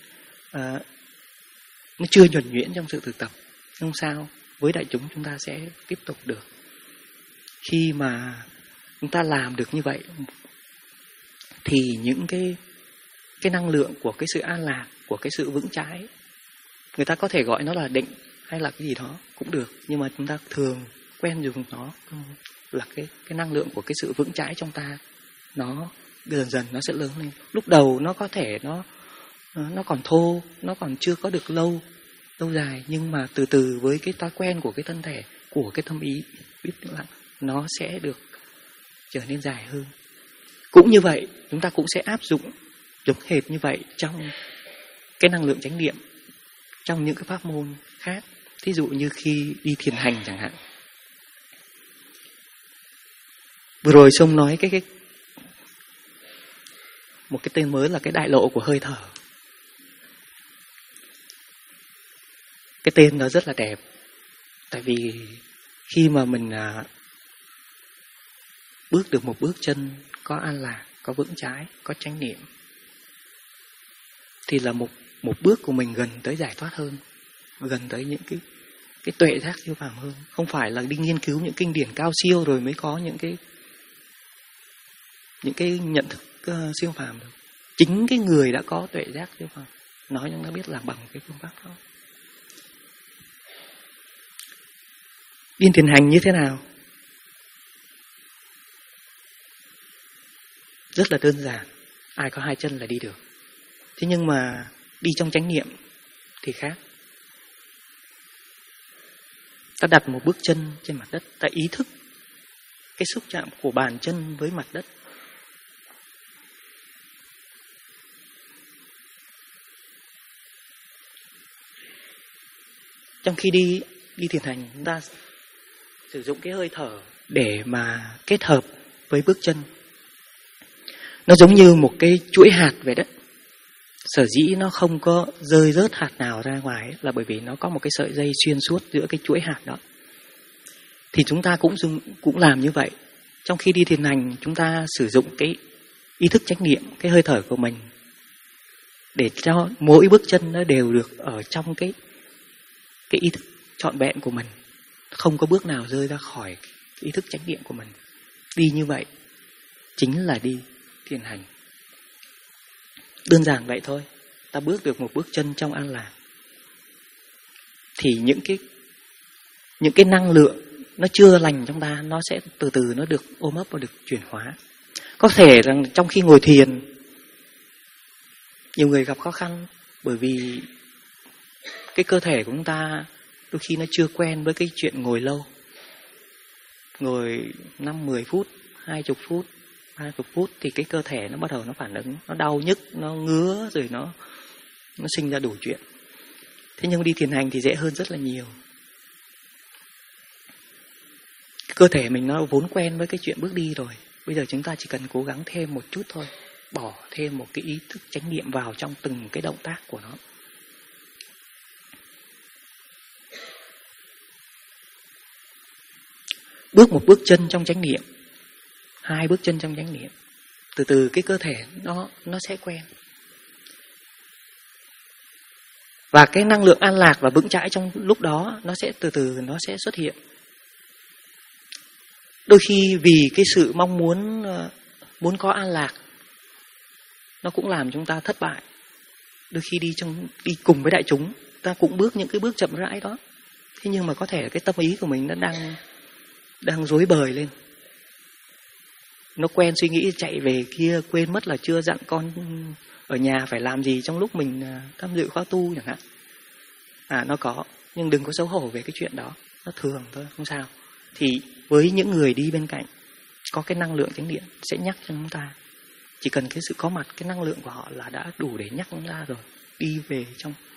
nó chưa nhuần nhuyễn trong sự thực tập. Không sao, với đại chúng ta sẽ tiếp tục được. Khi mà chúng ta làm được như vậy thì những cái năng lượng của cái sự an lạc, của cái sự vững chãi, người ta có thể gọi nó là định hay là cái gì đó cũng được, nhưng mà chúng ta thường quen dùng nó là cái năng lượng của cái sự vững chãi trong ta. Nó dần dần nó sẽ lớn lên. Lúc đầu nó có thể nó còn thô, nó còn chưa có được lâu dài, nhưng mà từ từ với cái thói quen của cái thân thể, của cái tâm ý biết lặng, nó sẽ được trở nên dài hơn. Cũng như vậy, chúng ta cũng sẽ áp dụng giống hệt như vậy trong cái năng lượng chánh niệm, trong những cái pháp môn khác. Thí dụ như khi đi thiền hành chẳng hạn. Vừa rồi Sông nói một cái tên mới là cái đại lộ của hơi thở. Cái tên nó rất là đẹp. Tại vì khi mà mình bước được một bước chân có an lạc, có vững chãi, có chánh niệm, thì là một bước của mình gần tới giải thoát hơn, gần tới những cái tuệ giác siêu phàm hơn. Không phải là đi nghiên cứu những kinh điển cao siêu rồi mới có những cái nhận thức siêu phàm được. Chính cái người đã có tuệ giác siêu phàm nói cho nó biết là bằng cái phương pháp đó. Đi thiền hành như thế nào? Rất là đơn giản. Ai có hai chân là đi được. Thế nhưng mà đi trong chánh niệm thì khác. Ta đặt một bước chân trên mặt đất, ta ý thức cái xúc chạm của bàn chân với mặt đất. Trong khi đi thiền hành, chúng ta sử dụng cái hơi thở để mà kết hợp với bước chân. Nó giống như một cái chuỗi hạt vậy đó. Sở dĩ nó không có rơi rớt hạt nào ra ngoài là bởi vì nó có một cái sợi dây xuyên suốt giữa cái chuỗi hạt đó. Thì chúng ta cũng làm như vậy. Trong khi đi thiền hành, chúng ta sử dụng cái ý thức chánh niệm, cái hơi thở của mình, để cho mỗi bước chân nó đều được ở trong cái ý thức trọn vẹn của mình. Không có bước nào rơi ra khỏi ý thức chánh niệm của mình. Đi như vậy chính là đi. thiền hành. Đơn giản vậy thôi. Ta bước được một bước chân trong an lạc, thì những cái năng lượng nó chưa lành trong ta, nó sẽ từ từ nó được ôm ấp và được chuyển hóa. Có thể rằng trong khi ngồi thiền, nhiều người gặp khó khăn bởi vì cái cơ thể của chúng ta đôi khi nó chưa quen với cái chuyện ngồi lâu. Ngồi 5-10 phút, 20 phút, 30 phút thì cái cơ thể nó bắt đầu nó phản ứng, nó đau nhức, nó ngứa, rồi nó sinh ra đủ chuyện. Thế nhưng đi thiền hành thì dễ hơn rất là nhiều. Cơ thể mình nó vốn quen với cái chuyện bước đi rồi. Bây giờ chúng ta chỉ cần cố gắng thêm một chút thôi, bỏ thêm một cái ý thức chánh niệm vào trong từng cái động tác của nó. Bước một bước chân trong chánh niệm, 2 bước chân trong chánh niệm, từ từ cái cơ thể nó sẽ quen. Và cái năng lượng an lạc và vững chãi trong lúc đó nó sẽ từ từ nó sẽ xuất hiện. Đôi khi vì cái sự mong muốn có an lạc, nó cũng làm chúng ta thất bại. Đôi khi đi cùng với đại chúng, ta cũng bước những cái bước chậm rãi đó. Thế nhưng mà có thể cái tâm ý của mình nó đang rối bời lên. Nó quen suy nghĩ chạy về kia, quên mất là chưa dặn con ở nhà phải làm gì trong lúc mình tham dự khóa tu chẳng hạn. Nó có, nhưng đừng có xấu hổ về cái chuyện đó. Nó thường thôi, không sao. Thì với những người đi bên cạnh có cái năng lượng chánh niệm sẽ nhắc cho chúng ta. Chỉ cần cái sự có mặt, cái năng lượng của họ là đã đủ để nhắc chúng ta rồi. Đi về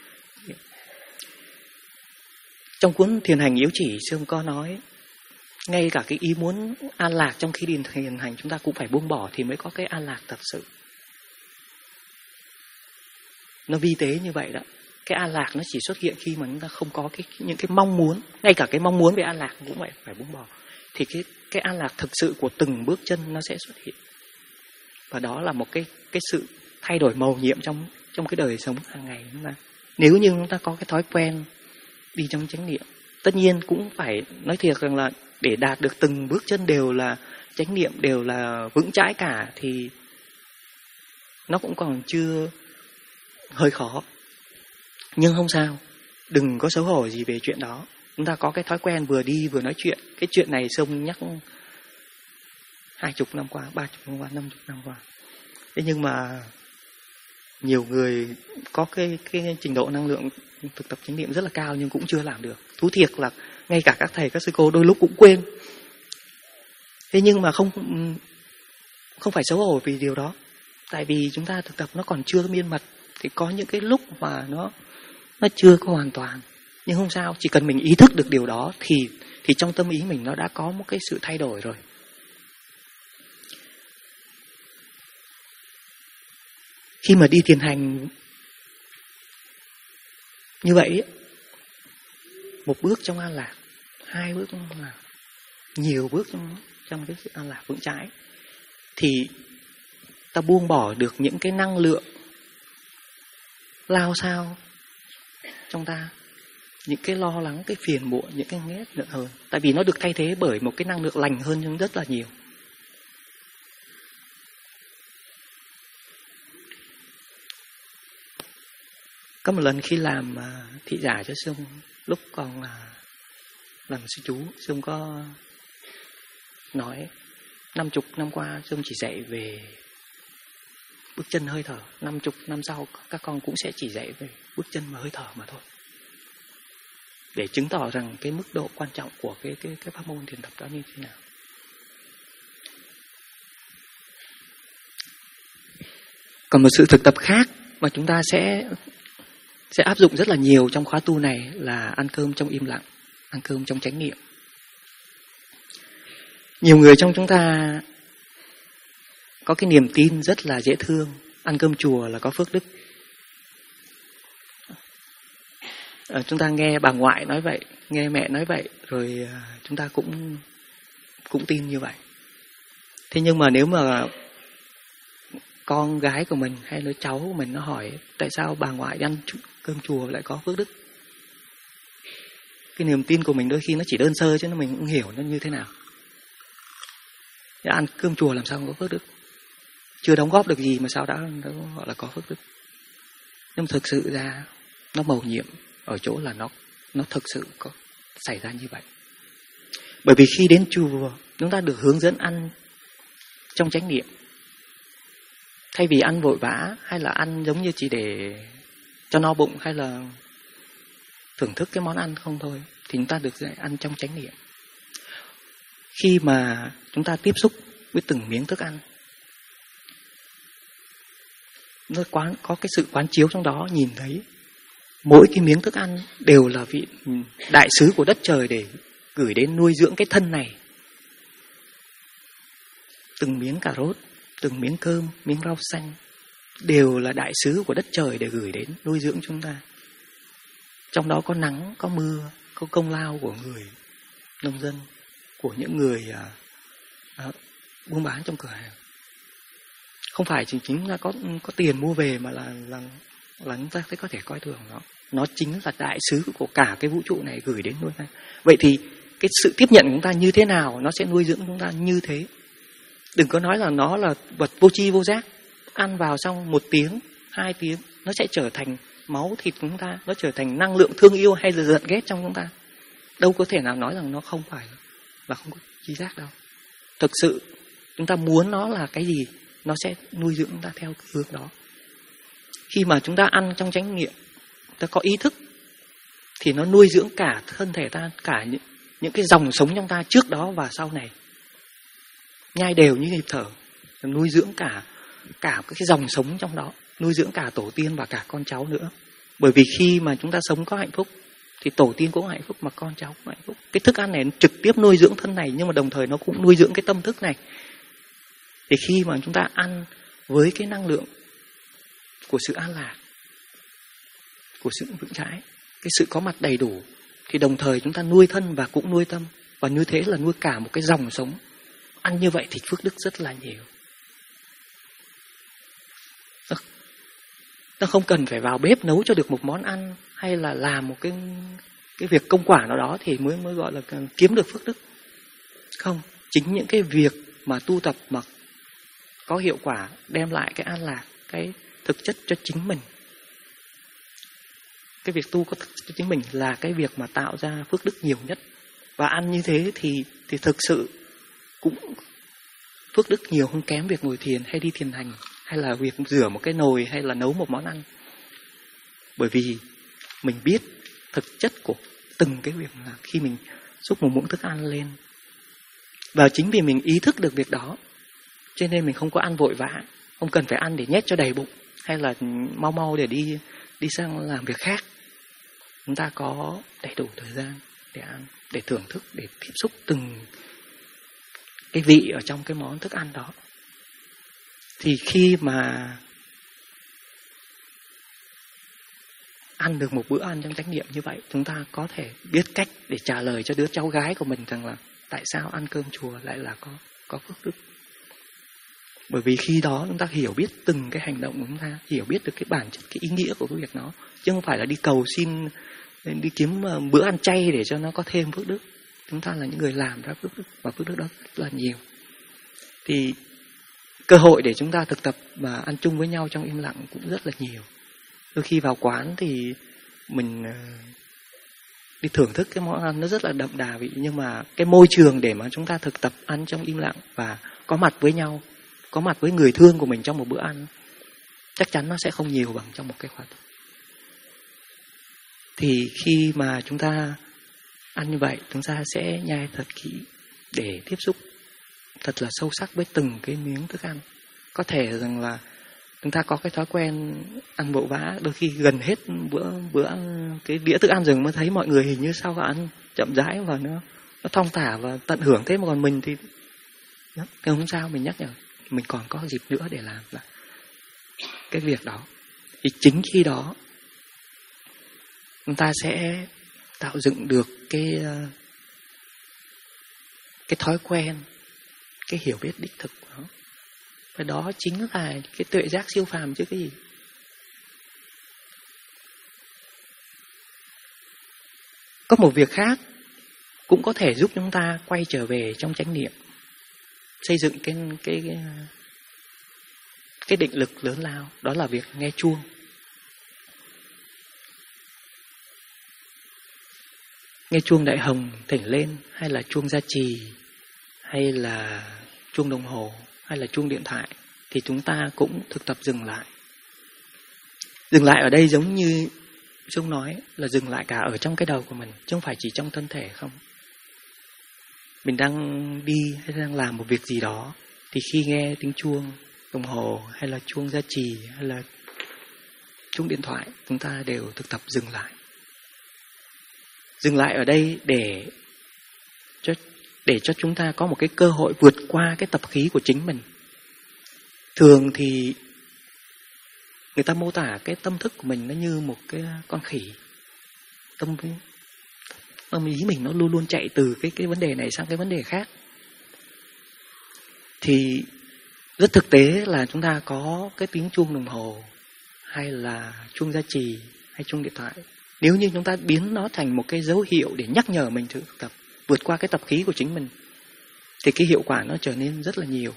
trong cuốn Thiền hành yếu chỉ, sư ông có nói ngay cả cái ý muốn an lạc trong khi đi thiền hành chúng ta cũng phải buông bỏ thì mới có cái an lạc thật sự. Nó vi tế như vậy đó. Cái an lạc nó chỉ xuất hiện khi mà chúng ta không có những cái mong muốn. Ngay cả cái mong muốn về an lạc cũng phải buông bỏ. Thì cái an lạc thực sự của từng bước chân nó sẽ xuất hiện. Và đó là một cái sự thay đổi mầu nhiệm trong cái đời sống hàng ngày chúng ta. Nếu như chúng ta có cái thói quen đi trong chánh niệm, tất nhiên cũng phải nói thiệt rằng là để đạt được từng bước chân đều là chánh niệm, đều là vững chãi cả thì nó cũng còn chưa, hơi khó. Nhưng không sao, đừng có xấu hổ gì về chuyện đó. Chúng ta có cái thói quen vừa đi vừa nói chuyện. Cái chuyện này Sông nhắc 20 năm qua, 30 năm qua, 50 năm qua. Thế nhưng mà nhiều người có cái trình độ năng lượng thực tập chánh niệm rất là cao nhưng cũng chưa làm được. Thú thiệt là ngay cả các thầy, các sư cô đôi lúc cũng quên. Thế nhưng mà không phải xấu hổ vì điều đó. Tại vì chúng ta thực tập nó còn chưa miên mật. Thì có những cái lúc mà nó chưa có hoàn toàn. Nhưng không sao, chỉ cần mình ý thức được điều đó thì trong tâm ý mình nó đã có một cái sự thay đổi rồi. Khi mà đi thiền hành như vậy, một bước trong an lạc, 2 bước trong an lạc, nhiều bước trong cái sự an lạc vững chãi, thì ta buông bỏ được những cái năng lượng lao sao trong ta, những cái lo lắng, cái phiền muộn, những cái ghét giận hờn. Tại vì nó được thay thế bởi một cái năng lượng lành hơn rất là nhiều. Có một lần khi làm thị giả cho sư ông, lúc còn làm sư chú, sư ông có nói 50 năm qua sư ông chỉ dạy về bước chân hơi thở, 50 năm sau các con cũng sẽ chỉ dạy về bước chân và hơi thở mà thôi. Để chứng tỏ rằng cái mức độ quan trọng của cái pháp môn thiền tập đó như thế nào. Còn một sự thực tập khác mà chúng ta sẽ áp dụng rất là nhiều trong khóa tu này là ăn cơm trong im lặng, ăn cơm trong chánh niệm. Nhiều người trong chúng ta có cái niềm tin rất là dễ thương, ăn cơm chùa là có phước đức. Chúng ta nghe bà ngoại nói vậy, nghe mẹ nói vậy, rồi chúng ta cũng tin như vậy. Thế nhưng mà nếu mà con gái của mình hay đứa cháu của mình nó hỏi tại sao bà ngoại ăn cơm chùa lại có phước đức, cái niềm tin của mình đôi khi nó chỉ đơn sơ chứ mình cũng hiểu nó như thế nào. Ăn cơm chùa làm sao có phước đức. chưa đóng góp được gì mà sao đã gọi là có phước đức. Nhưng mà thực sự ra nó mầu nhiệm ở chỗ là nó thực sự có xảy ra như vậy. Bởi vì khi đến chùa chúng ta được hướng dẫn ăn trong chánh niệm, thay vì ăn vội vã hay là ăn giống như chỉ để cho no bụng hay là thưởng thức cái món ăn không thôi, thì chúng ta được dạy ăn trong chánh niệm. Khi mà chúng ta tiếp xúc với từng miếng thức ăn, nó có cái sự quán chiếu trong đó, nhìn thấy mỗi cái miếng thức ăn đều là vị đại sứ của đất trời để gửi đến nuôi dưỡng cái thân này. Từng miếng cà rốt, từng miếng cơm, miếng rau xanh đều là đại sứ của đất trời để gửi đến nuôi dưỡng chúng ta. Trong đó có nắng, có mưa, có công lao của người nông dân, của những người buôn bán trong cửa hàng. Không phải chính là có tiền mua về mà là chúng ta có thể coi thường nó. Nó chính là đại sứ của cả cái vũ trụ này gửi đến nuôi ta. Vậy thì cái sự tiếp nhận của chúng ta như thế nào, nó sẽ nuôi dưỡng chúng ta như thế. Đừng có nói là nó là vật vô tri vô giác. Ăn vào xong 1 tiếng, 2 tiếng, nó sẽ trở thành máu thịt của chúng ta, nó trở thành năng lượng thương yêu hay là giận ghét trong chúng ta. Đâu có thể nào nói rằng nó không phải là không có tri giác đâu. Thực sự chúng ta muốn nó là cái gì, nó sẽ nuôi dưỡng chúng ta theo cái hướng đó. Khi mà chúng ta ăn trong chánh niệm, ta có ý thức, thì nó nuôi dưỡng cả thân thể ta, cả những cái dòng sống trong ta trước đó và sau này. Nhai đều như nhịp thở, nuôi dưỡng cả cái dòng sống trong đó, nuôi dưỡng cả tổ tiên và cả con cháu nữa. Bởi vì khi mà chúng ta sống có hạnh phúc, thì tổ tiên cũng hạnh phúc mà con cháu cũng hạnh phúc. Cái thức ăn này nó trực tiếp nuôi dưỡng thân này, nhưng mà đồng thời nó cũng nuôi dưỡng cái tâm thức này. Thì khi mà chúng ta ăn với cái năng lượng của sự an lạc, của sự vững chãi, cái sự có mặt đầy đủ, thì đồng thời chúng ta nuôi thân và cũng nuôi tâm. Và như thế là nuôi cả một cái dòng sống. Ăn như vậy thì phước đức rất là nhiều. Ta không cần phải vào bếp nấu cho được một món ăn, hay là làm một cái việc công quả nào đó thì mới gọi là kiếm được phước đức. Không, chính những cái việc mà tu tập mà có hiệu quả, đem lại cái an lạc, cái thực chất cho chính mình. Cái việc tu có thực chất cho chính mình là cái việc mà tạo ra phước đức nhiều nhất. Và ăn như thế thì thực sự cũng phước đức nhiều không kém việc ngồi thiền hay đi thiền hành, hay là việc rửa một cái nồi hay là nấu một món ăn. Bởi vì mình biết thực chất của từng cái việc là khi mình xúc một muỗng thức ăn lên. Và chính vì mình ý thức được việc đó, cho nên mình không có ăn vội vã, không cần phải ăn để nhét cho đầy bụng, hay là mau để đi sang làm việc khác. Chúng ta có đầy đủ thời gian để ăn, để thưởng thức, để tiếp xúc từng cái vị ở trong cái món thức ăn đó. Thì khi mà ăn được một bữa ăn trong chánh niệm như vậy, chúng ta có thể biết cách để trả lời cho đứa cháu gái của mình rằng là tại sao ăn cơm chùa lại là có phước đức. Bởi vì khi đó chúng ta hiểu biết từng cái hành động của chúng ta, hiểu biết được cái bản chất, cái ý nghĩa của cái việc đó, chứ không phải là đi cầu xin, đi kiếm bữa ăn chay để cho nó có thêm phước đức. Chúng ta là những người làm ra phước đức, và phước đức đó rất là nhiều. Thì cơ hội để chúng ta thực tập và ăn chung với nhau trong im lặng cũng rất là nhiều. Đôi khi vào quán thì mình đi thưởng thức cái món ăn nó rất là đậm đà vị, nhưng mà cái môi trường để mà chúng ta thực tập ăn trong im lặng và có mặt với nhau, có mặt với người thương của mình trong một bữa ăn, chắc chắn nó sẽ không nhiều bằng trong một cái khóa tu. Thì khi mà chúng ta ăn như vậy, chúng ta sẽ nhai thật kỹ để tiếp xúc thật là sâu sắc với từng cái miếng thức ăn. Có thể rằng là chúng ta có cái thói quen ăn vội vã, đôi khi gần hết bữa cái đĩa thức ăn rồi mới thấy mọi người hình như sao ăn chậm rãi và nó thong thả và tận hưởng thế, mà còn mình thì không sao. Mình nhắc nhở mình còn có dịp nữa để làm là cái việc đó. Thì chính khi đó chúng ta sẽ tạo dựng được cái thói quen, cái hiểu biết đích thực của nó. Và đó chính là cái tuệ giác siêu phàm chứ cái gì. Có một việc khác cũng có thể giúp chúng ta quay trở về trong chánh niệm, xây dựng cái định lực lớn lao, đó là việc nghe chuông. Nghe chuông đại hồng thỉnh lên, hay là chuông gia trì, hay là chuông đồng hồ, hay là chuông điện thoại, thì chúng ta cũng thực tập dừng lại. Dừng lại ở đây giống như Dung nói là dừng lại cả ở trong cái đầu của mình, chứ không phải chỉ trong thân thể không. Mình đang đi hay đang làm một việc gì đó, thì khi nghe tiếng chuông đồng hồ, hay là chuông gia trì, hay là chuông điện thoại, chúng ta đều thực tập dừng lại. Dừng lại ở đây để cho chúng ta có một cái cơ hội vượt qua cái tập khí của chính mình. Thường thì người ta mô tả cái tâm thức của mình nó như một cái con khỉ. Tâm ý mình nó luôn luôn chạy từ cái vấn đề này sang cái vấn đề khác. Thì rất thực tế là chúng ta có cái tiếng chuông đồng hồ, hay là chuông gia trì, hay chuông điện thoại. Nếu như chúng ta biến nó thành một cái dấu hiệu để nhắc nhở mình thực tập vượt qua cái tập khí của chính mình, thì cái hiệu quả nó trở nên rất là nhiều.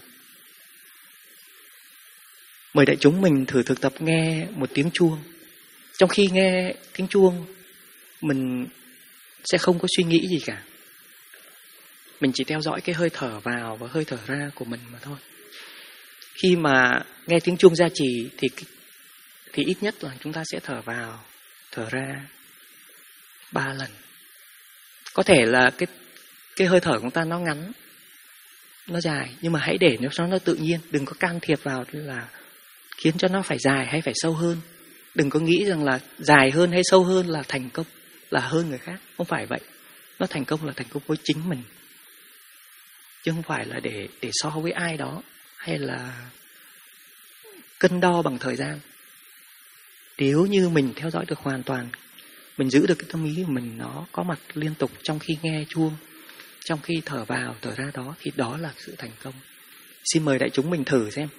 Mời đại chúng mình thử thực tập nghe một tiếng chuông. Trong khi nghe tiếng chuông, mình sẽ không có suy nghĩ gì cả. Mình chỉ theo dõi cái hơi thở vào và hơi thở ra của mình mà thôi. Khi mà nghe tiếng chuông gia trì thì ít nhất là chúng ta sẽ thở vào, thở ra 3 lần. Có thể là cái hơi thở của chúng ta nó ngắn, nó dài, nhưng mà hãy để nó tự nhiên. Đừng có can thiệp vào là khiến cho nó phải dài hay phải sâu hơn. Đừng có nghĩ rằng là dài hơn hay sâu hơn là thành công, là hơn người khác. Không phải vậy. Nó thành công là thành công với chính mình, chứ không phải là để so với ai đó, hay là cân đo bằng thời gian. Nếu như mình theo dõi được hoàn toàn, mình giữ được cái tâm ý của mình nó có mặt liên tục trong khi nghe chuông, trong khi thở vào, thở ra đó, thì đó là sự thành công. Xin mời đại chúng mình thử xem.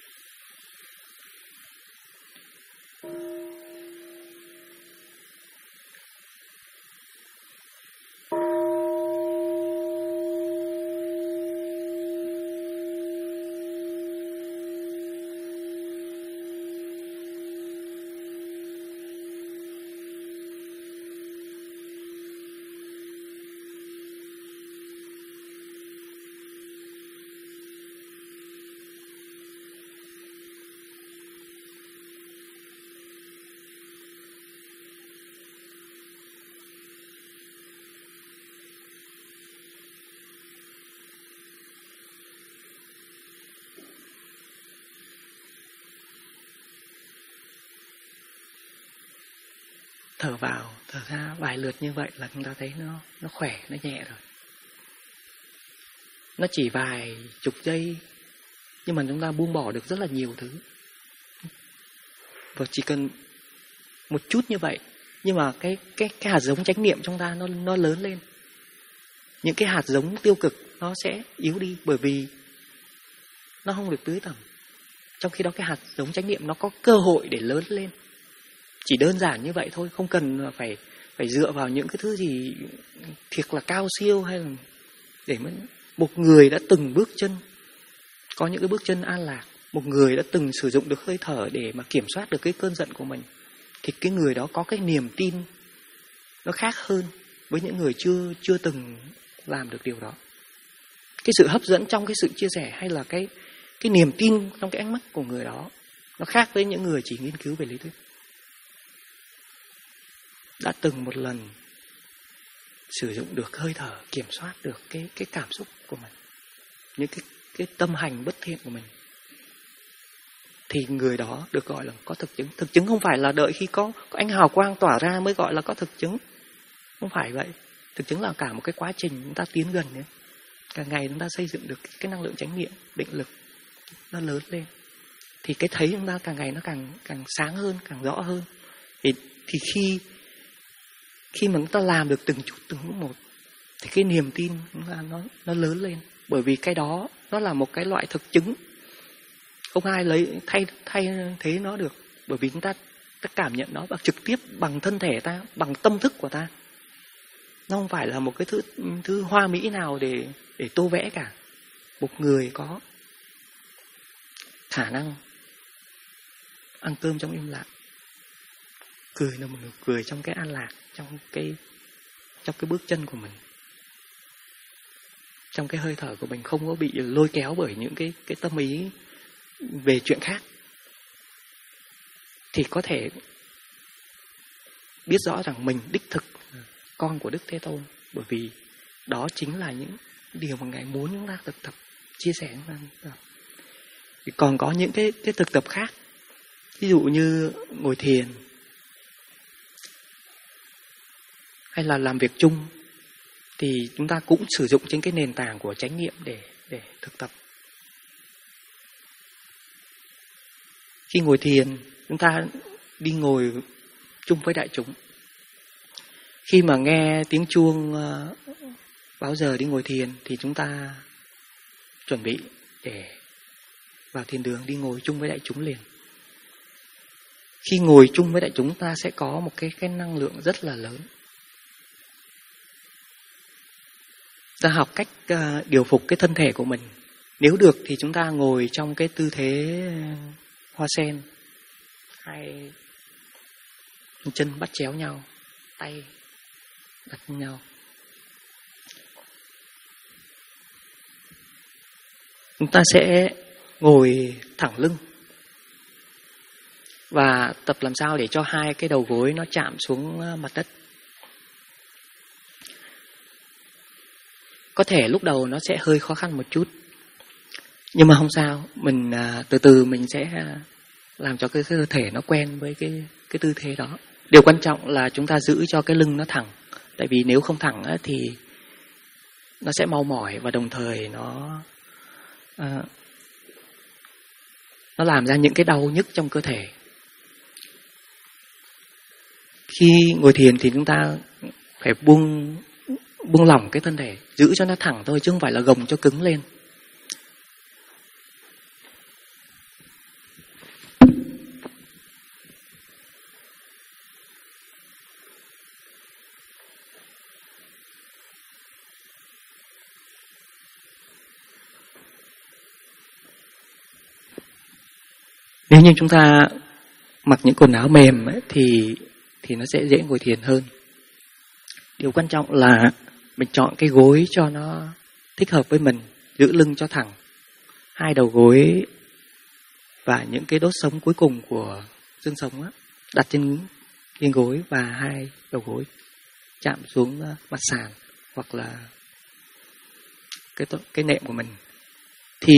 Thở vào, thở ra vài lượt như vậy là chúng ta thấy nó khỏe, nó nhẹ rồi. Nó chỉ vài chục giây, nhưng mà chúng ta buông bỏ được rất là nhiều thứ. Và chỉ cần một chút như vậy, nhưng mà cái hạt giống chánh niệm trong ta nó lớn lên. Những cái hạt giống tiêu cực nó sẽ yếu đi, bởi vì nó không được tưới tẩm. Trong khi đó cái hạt giống chánh niệm nó có cơ hội để lớn lên. Chỉ đơn giản như vậy thôi, không cần phải dựa vào những cái thứ gì thiệt là cao siêu, hay là để một người đã từng bước chân, có những cái bước chân an lạc, một người đã từng sử dụng được hơi thở để mà kiểm soát được cái cơn giận của mình, thì cái người đó có cái niềm tin nó khác hơn với những người chưa từng làm được điều đó. Cái sự hấp dẫn trong cái sự chia sẻ, hay là cái niềm tin trong cái ánh mắt của người đó, nó khác với những người chỉ nghiên cứu về lý thuyết. Đã từng một lần sử dụng được hơi thở, kiểm soát được cái cảm xúc của mình, những cái tâm hành bất thiện của mình, thì người đó được gọi là có thực chứng. Thực chứng không phải là đợi khi có ánh hào quang tỏa ra mới gọi là có thực chứng. Không phải vậy. Thực chứng là cả một cái quá trình chúng ta tiến gần nữa. Càng ngày chúng ta xây dựng được cái năng lượng chánh niệm, định lực nó lớn lên, thì cái thấy chúng ta càng ngày nó càng sáng hơn, càng rõ hơn. Thì khi mà chúng ta làm được từng chút một, thì cái niềm tin nó lớn lên. Bởi vì cái đó nó là một cái loại thực chứng, không ai thay thế nó được. Bởi vì chúng ta cảm nhận nó trực tiếp bằng thân thể ta, bằng tâm thức của ta. Nó không phải là một cái thứ hoa mỹ nào để tô vẽ cả. Một người có khả năng ăn cơm trong im lặng, cười là một nụ cười trong cái an lạc, trong cái bước chân của mình, trong cái hơi thở của mình, không có bị lôi kéo bởi những cái tâm ý về chuyện khác, thì có thể biết rõ rằng mình đích thực con của Đức Thế Tôn. Bởi vì đó chính là những điều mà Ngài muốn chúng ta thực tập, chia sẻ với chúng ta. Còn có những cái thực tập khác, ví dụ như ngồi thiền hay là làm việc chung, thì chúng ta cũng sử dụng trên cái nền tảng của chánh niệm để thực tập. Khi ngồi thiền, chúng ta đi ngồi chung với đại chúng. Khi mà nghe tiếng chuông báo giờ đi ngồi thiền thì chúng ta chuẩn bị để vào thiền đường đi ngồi chung với đại chúng liền. Khi ngồi chung với đại chúng, ta sẽ có một cái năng lượng rất là lớn. Ta học cách điều phục cái thân thể của mình. Nếu được thì chúng ta ngồi trong cái tư thế hoa sen, hai chân bắt chéo nhau, tay đặt lên nhau. Chúng ta sẽ ngồi thẳng lưng và tập làm sao để cho hai cái đầu gối nó chạm xuống mặt đất. Có thể lúc đầu nó sẽ hơi khó khăn một chút, nhưng mà không sao. Mình từ từ mình sẽ làm cho cái cơ thể nó quen với cái tư thế đó. Điều quan trọng là chúng ta giữ cho cái lưng nó thẳng. Tại vì nếu không thẳng thì nó sẽ mau mỏi và đồng thời nó làm ra những cái đau nhức trong cơ thể. Khi ngồi thiền thì chúng ta phải buông lỏng cái thân thể, giữ cho nó thẳng thôi chứ không phải là gồng cho cứng lên. Nếu như chúng ta mặc những quần áo mềm ấy, thì nó sẽ dễ ngồi thiền hơn. Điều quan trọng là mình chọn cái gối cho nó thích hợp với mình, giữ lưng cho thẳng, hai đầu gối và những cái đốt sống cuối cùng của xương sống á, đặt trên gối và hai đầu gối chạm xuống mặt sàn hoặc là cái nệm của mình. Thì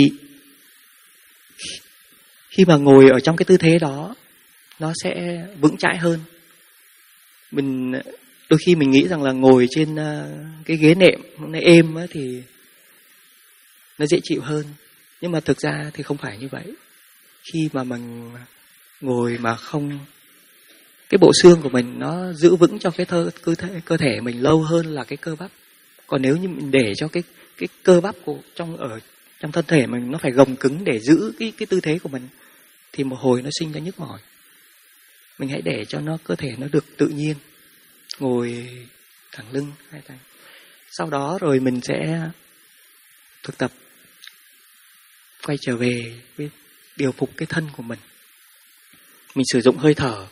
khi mà ngồi ở trong cái tư thế đó, nó sẽ vững chãi hơn. Đôi khi mình nghĩ rằng là ngồi trên cái ghế nệm nó êm ấy, thì nó dễ chịu hơn. Nhưng mà thực ra thì không phải như vậy. Khi mà mình ngồi mà không, cái bộ xương của mình nó giữ vững cho cái cơ thể mình lâu hơn là cái cơ bắp. Còn nếu như mình để cho cái cơ bắp của trong thân thể mình nó phải gồng cứng để giữ cái tư thế của mình, thì một hồi nó sinh ra nhức mỏi. Mình hãy để cho cơ thể nó được tự nhiên, ngồi thẳng lưng hai tay. Sau đó rồi mình sẽ thực tập quay trở về với điều phục cái thân của mình. Mình sử dụng hơi thở,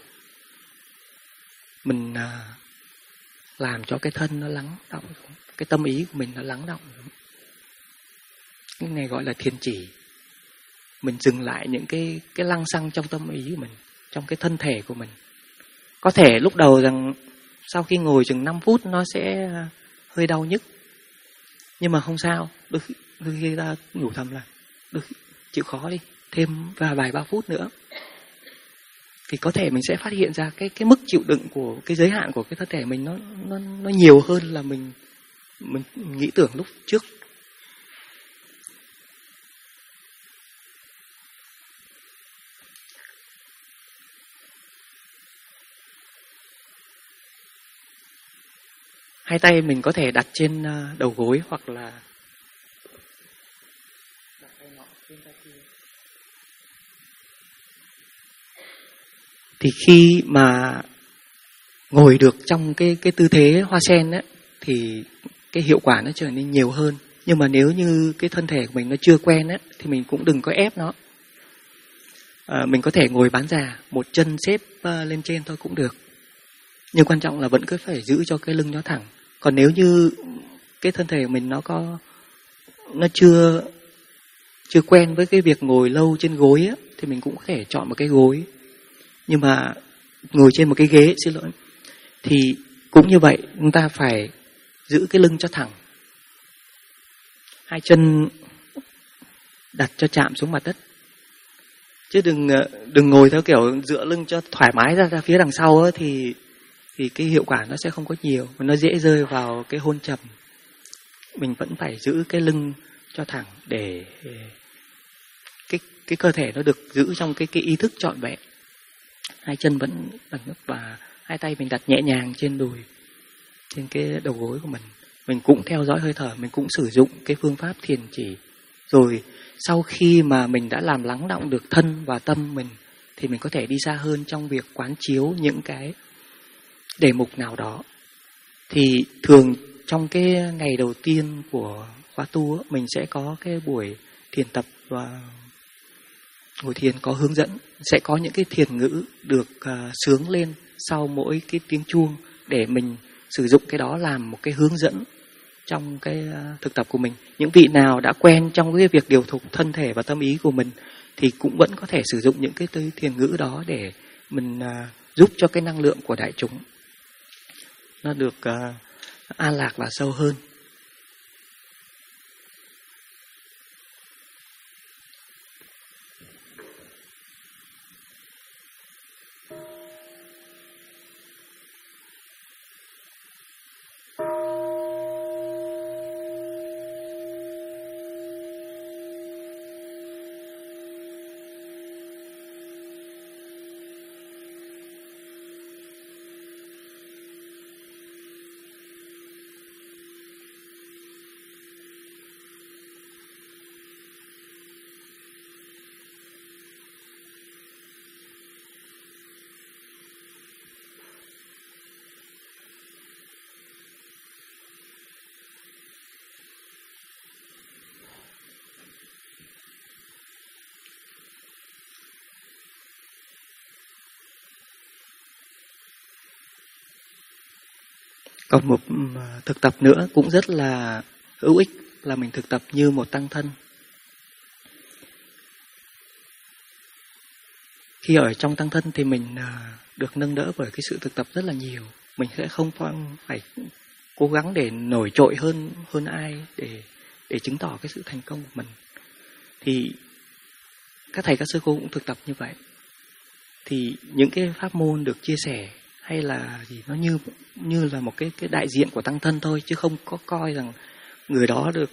mình làm cho cái thân nó lắng động, cái tâm ý của mình nó lắng động. Cái này gọi là thiền chỉ. Mình dừng lại những cái lăng xăng trong tâm ý của mình, trong cái thân thể của mình. Có thể lúc đầu rằng sau khi ngồi chừng 5 phút nó sẽ hơi đau nhức, nhưng mà không sao. Đôi khi ta nhủ thầm là chịu khó đi, thêm vài ba phút nữa thì có thể mình sẽ phát hiện ra cái mức chịu đựng của cái giới hạn của cái thân thể mình nó nhiều hơn là mình nghĩ tưởng lúc trước. Hai tay mình có thể đặt trên đầu gối hoặc là đặt tay nọ trên tay kia. Thì khi mà ngồi được trong cái tư thế hoa sen ấy, thì cái hiệu quả nó trở nên nhiều hơn. Nhưng mà nếu như cái thân thể của mình nó chưa quen ấy, thì mình cũng đừng có ép nó. Mình có thể ngồi bán già, một chân xếp lên trên thôi cũng được. Nhưng quan trọng là vẫn cứ phải giữ cho cái lưng nó thẳng. Còn nếu như cái thân thể của mình nó chưa quen với cái việc ngồi lâu trên gối á, thì mình cũng có thể chọn một cái gối. Nhưng mà ngồi trên một cái ghế, thì cũng như vậy, chúng ta phải giữ cái lưng cho thẳng. Hai chân đặt cho chạm xuống mặt đất. Chứ đừng ngồi theo kiểu dựa lưng cho thoải mái ra phía đằng sau á, thì cái hiệu quả nó sẽ không có nhiều, và nó dễ rơi vào cái hôn trầm. Mình vẫn phải giữ cái lưng cho thẳng để cái cơ thể nó được giữ trong cái ý thức trọn vẹn. Hai chân vẫn đặt nước và hai tay mình đặt nhẹ nhàng trên đùi, trên cái đầu gối của mình. Mình cũng theo dõi hơi thở, mình cũng sử dụng cái phương pháp thiền chỉ. Rồi sau khi mà mình đã làm lắng đọng được thân và tâm mình, thì mình có thể đi xa hơn trong việc quán chiếu những cái đề mục nào đó. Thì thường trong cái ngày đầu tiên của khóa tu, mình sẽ có cái buổi thiền tập và ngồi thiền có hướng dẫn. Sẽ có những cái thiền ngữ được xướng lên sau mỗi cái tiếng chuông, để mình sử dụng cái đó làm một cái hướng dẫn trong cái thực tập của mình. Những vị nào đã quen trong cái việc điều thục thân thể và tâm ý của mình thì cũng vẫn có thể sử dụng những cái thiền ngữ đó để mình giúp cho cái năng lượng của đại chúng nó được an lạc và sâu hơn. Còn một thực tập nữa cũng rất là hữu ích là mình thực tập như một tăng thân. Khi ở trong tăng thân thì mình được nâng đỡ bởi cái sự thực tập rất là nhiều. Mình sẽ không phải cố gắng để nổi trội hơn ai để chứng tỏ cái sự thành công của mình. Thì các thầy các sư cô cũng thực tập như vậy. Thì những cái pháp môn được chia sẻ hay là gì nó như là một cái đại diện của tăng thân thôi, chứ không có coi rằng người đó được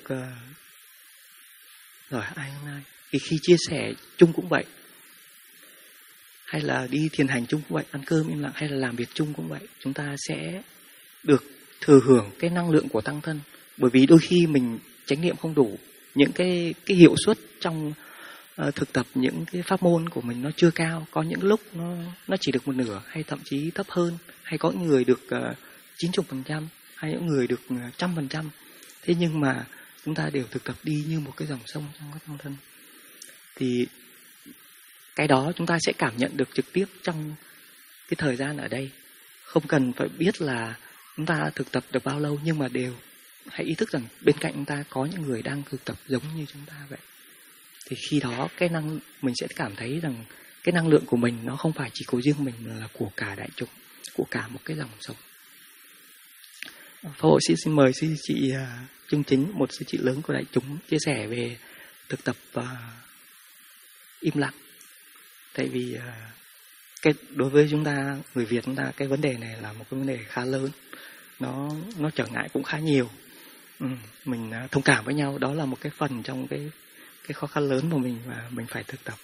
rồi ai hôm nay. Thì khi chia sẻ chung cũng vậy, hay là đi thiền hành chung cũng vậy, ăn cơm im lặng hay là làm việc chung cũng vậy, chúng ta sẽ được thừa hưởng cái năng lượng của tăng thân. Bởi vì đôi khi mình chánh niệm không đủ, những cái hiệu suất trong thực tập những cái pháp môn của mình nó chưa cao. Có những lúc nó chỉ được một nửa hay thậm chí thấp hơn, hay có những người được 90%, hay những người được 100%. Thế nhưng mà chúng ta đều thực tập đi như một cái dòng sông trong các tăng thân. Thì cái đó chúng ta sẽ cảm nhận được trực tiếp trong cái thời gian ở đây. Không cần phải biết là chúng ta thực tập được bao lâu, nhưng mà đều hãy ý thức rằng bên cạnh chúng ta có những người đang thực tập giống như chúng ta vậy. Thì khi đó mình sẽ cảm thấy rằng cái năng lượng của mình nó không phải chỉ của riêng mình, mà là của cả đại chúng, của cả một cái dòng sông. Pháp hội xin mời sư chị Trung Chính, một sư chị lớn của đại chúng, chia sẻ về thực tập im lặng. Tại vì đối với chúng ta, người Việt chúng ta, cái vấn đề này là một cái vấn đề khá lớn. Nó trở ngại cũng khá nhiều. Mình thông cảm với nhau, đó là một cái phần trong cái khó khăn lớn của mình và mình phải thực tập.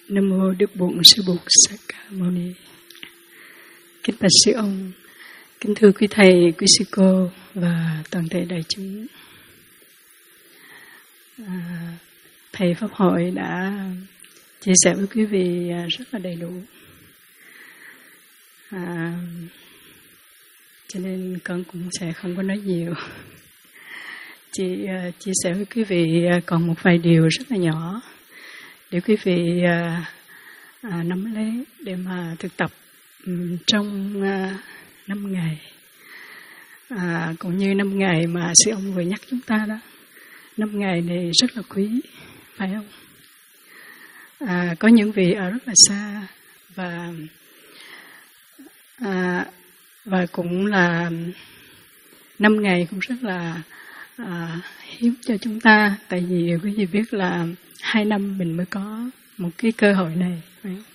Nam mô Đức Bổn Sư Bụt Sa Ca Mâu Ni. Kính bạch sư ông, kính thưa quý thầy, quý sư cô và toàn thể đại chúng. Thầy Pháp Hội đã chia sẻ với quý vị rất là đầy đủ. Cho nên con cũng sẽ không có nói nhiều. Chỉ chia sẻ với quý vị còn một vài điều rất là nhỏ để quý vị nắm lấy để mà thực tập trong 5 ngày. Cũng như 5 ngày mà sư ông vừa nhắc chúng ta đó. 5 ngày này rất là quý, phải không? Có những vị ở rất là xa và cũng là 5 ngày cũng rất là hiếm cho chúng ta, tại vì quý vị biết là 2 năm mình mới có một cái cơ hội này, phải không?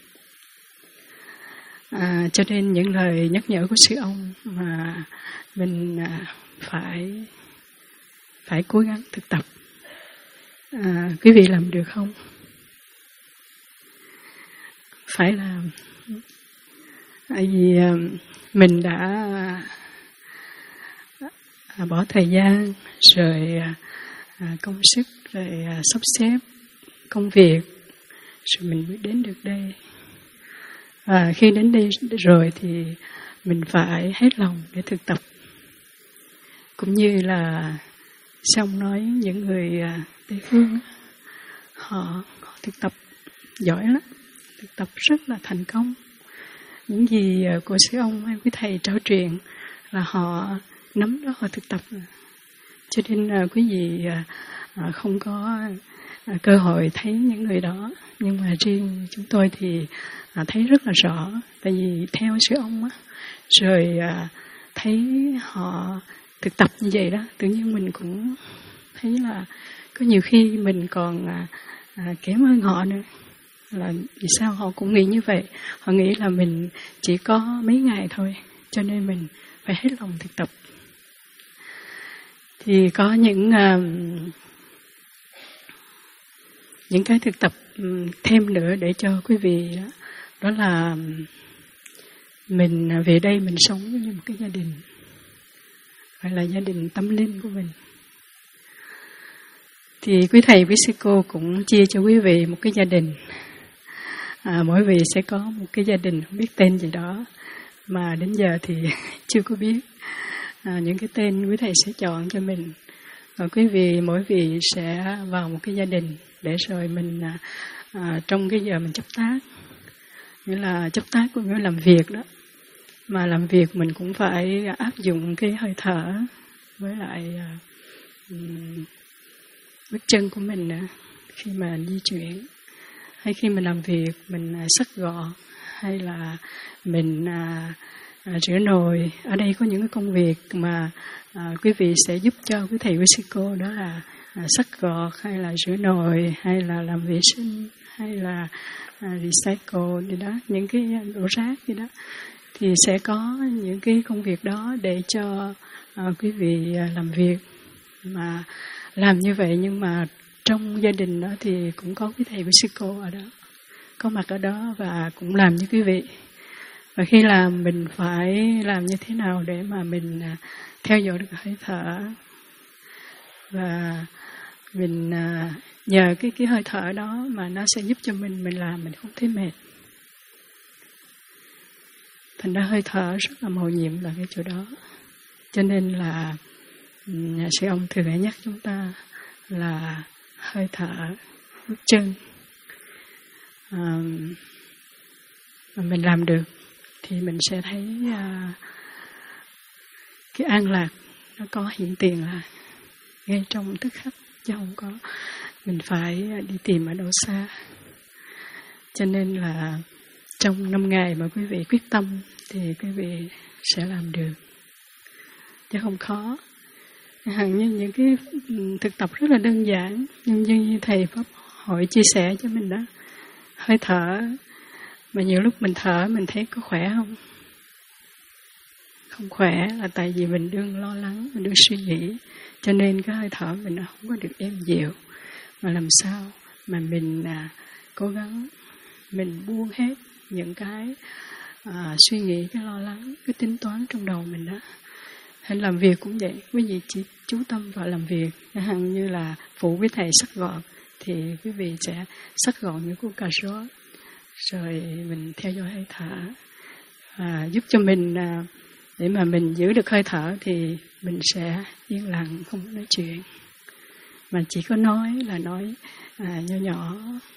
Cho nên những lời nhắc nhở của sư ông mà mình phải cố gắng thực tập. Quý vị làm được không? Phải làm. Tại vì mình đã bỏ thời gian rồi công sức rồi sắp xếp công việc rồi mình mới đến được đây. Và khi đến đây rồi thì mình phải hết lòng để thực tập. Cũng như là xong nói những người Tây Phương, họ thực tập giỏi lắm, thực tập rất là thành công. Những gì của sư ông hay quý thầy trao truyền là họ nắm đó, họ thực tập. Cho nên quý vị không có cơ hội thấy những người đó. Nhưng mà riêng chúng tôi thì thấy rất là rõ. Tại vì theo sư ông á, rồi thấy họ thực tập như vậy đó, tự nhiên mình cũng thấy là có nhiều khi mình còn kém hơn họ nữa. Là vì sao họ cũng nghĩ như vậy? Họ nghĩ là mình chỉ có mấy ngày thôi, cho nên mình phải hết lòng thực tập. Thì có những cái thực tập thêm nữa để cho quý vị đó là mình về đây mình sống như một cái gia đình, gọi là gia đình tâm linh của mình. Thì quý thầy, quý sư cô cũng chia cho quý vị một cái gia đình. Mỗi vị sẽ có một cái gia đình không biết tên gì đó, mà đến giờ thì chưa có biết. Những cái tên quý thầy sẽ chọn cho mình. Và quý vị, mỗi vị sẽ vào một cái gia đình để rồi mình trong cái giờ mình chấp tác. Nghĩa là chấp tác cũng như làm việc đó. Mà làm việc mình cũng phải áp dụng cái hơi thở với lại bước chân của mình nữa khi mà di chuyển. Hay khi mình làm việc, mình xắt gọn, hay là mình rửa nồi. Ở đây có những cái công việc mà quý vị sẽ giúp cho quý thầy, quý sư cô, đó là xắt gọt, hay là rửa nồi, hay là làm vệ sinh, hay là recycle gì đó, những cái đổ rác gì đó. Thì sẽ có những cái công việc đó để cho quý vị làm việc. Mà làm như vậy nhưng mà trong gia đình đó thì cũng có quý thầy, quý sư cô ở đó, có mặt ở đó và cũng làm như quý vị. Và khi làm mình phải làm như thế nào để mà mình theo dõi được hơi thở. Và mình nhờ cái hơi thở đó mà nó sẽ giúp cho mình làm mình không thấy mệt. Thành ra hơi thở rất là mầu nhiệm là cái chỗ đó. Cho nên là sư ông thường nhắc chúng ta là hơi thở, bước chân. Mà mình làm được thì mình sẽ thấy cái an lạc nó có hiện tiền là ngay trong tức khắc, chứ không có mình phải đi tìm ở đâu xa. Cho nên là trong 5 ngày mà quý vị quyết tâm thì quý vị sẽ làm được, chứ không khó. Hẳn như những cái thực tập rất là đơn giản, nhưng như thầy Pháp Hội chia sẻ cho mình đó, hơi thở. Mà nhiều lúc mình thở mình thấy có khỏe không? Không khỏe là tại vì mình đừng lo lắng, mình đừng suy nghĩ. Cho nên cái hơi thở mình không có được êm dịu. Mà làm sao mà mình cố gắng mình buông hết những cái suy nghĩ, cái lo lắng, cái tính toán trong đầu mình đó. Hay làm việc cũng vậy, quý vị chỉ chú tâm vào làm việc, chẳng hạn như là phụ với thầy xắt gọn, thì quý vị sẽ xắt gọn những củ cà rốt, rồi mình theo dõi hơi thở, giúp cho mình để mà mình giữ được hơi thở thì mình sẽ yên lặng, không nói chuyện, mà chỉ có nói là nói nhỏ nhỏ.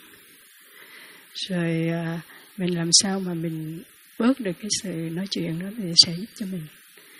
Rồi mình làm sao mà mình bớt được cái sự nói chuyện đó thì sẽ giúp cho mình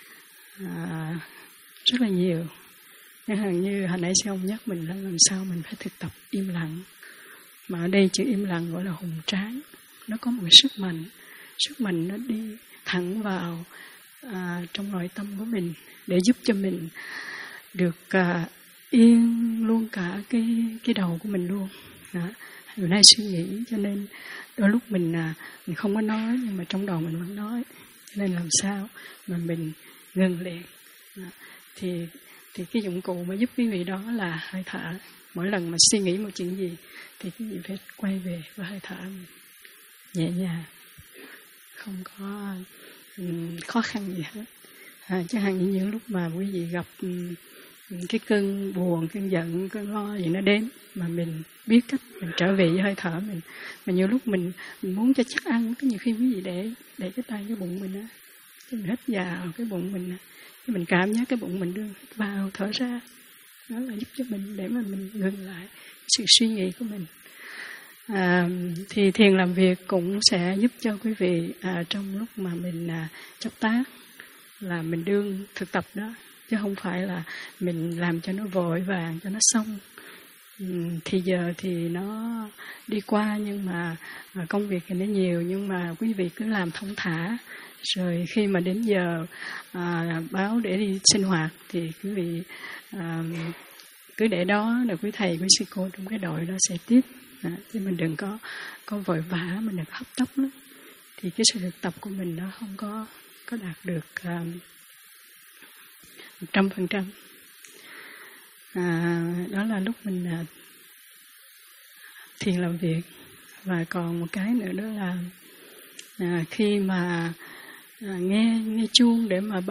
rất là nhiều. Chẳng hạn như hồi nãy sư ông nhắc mình là làm sao mình phải thực tập im lặng. Mà ở đây chữ im lặng gọi là hùng tráng. Nó có một cái sức mạnh nó đi thẳng vào trong nội tâm của mình để giúp cho mình được yên luôn cả cái đầu của mình luôn. Hồi nay suy nghĩ cho nên đôi lúc mình không có nói nhưng mà trong đầu mình vẫn nói. Cho nên làm sao mà mình ngừng liền. Thì cái dụng cụ mà giúp quý vị đó là hơi thở. Mỗi lần mà suy nghĩ một chuyện gì thì quý vị phải quay về với hơi thở nhẹ nhàng, không có khó khăn gì hết. Chẳng hạn như những lúc mà quý vị gặp cái cơn buồn, cơn giận, cơn lo gì nó đến mà mình biết cách mình trở về với hơi thở mình. Mà nhiều lúc mình muốn cho chắc ăn, có nhiều khi quý vị để cái tay cái bụng mình á, mình hít vào cái bụng mình á, mình cảm giác cái bụng mình đưa vào thở ra, đó là giúp cho mình để mà mình ngừng lại sự suy nghĩ của mình. Thì thiền làm việc cũng sẽ giúp cho quý vị trong lúc mà mình chấp tác là mình đương thực tập đó, chứ không phải là mình làm cho nó vội vàng cho nó xong. Thì giờ thì nó đi qua, nhưng mà công việc thì nó nhiều, nhưng mà quý vị cứ làm thong thả. Rồi khi mà đến giờ báo để đi sinh hoạt thì quý vị cứ để đó, rồi quý thầy, quý sư cô trong cái đội đó sẽ tiếp. Chứ mình đừng có vội vã, mình đừng hấp tấp lắm. Thì cái sự thực tập của mình nó không có đạt được 100%. Đó là lúc mình thiền làm việc. Và còn một cái nữa đó là khi mà nghe chuông để mà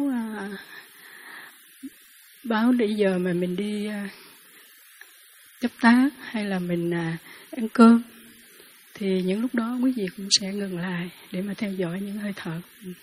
báo để giờ mà mình đi chấp tác hay là mình ăn cơm, thì những lúc đó quý vị cũng sẽ ngừng lại để mà theo dõi những hơi thở của mình.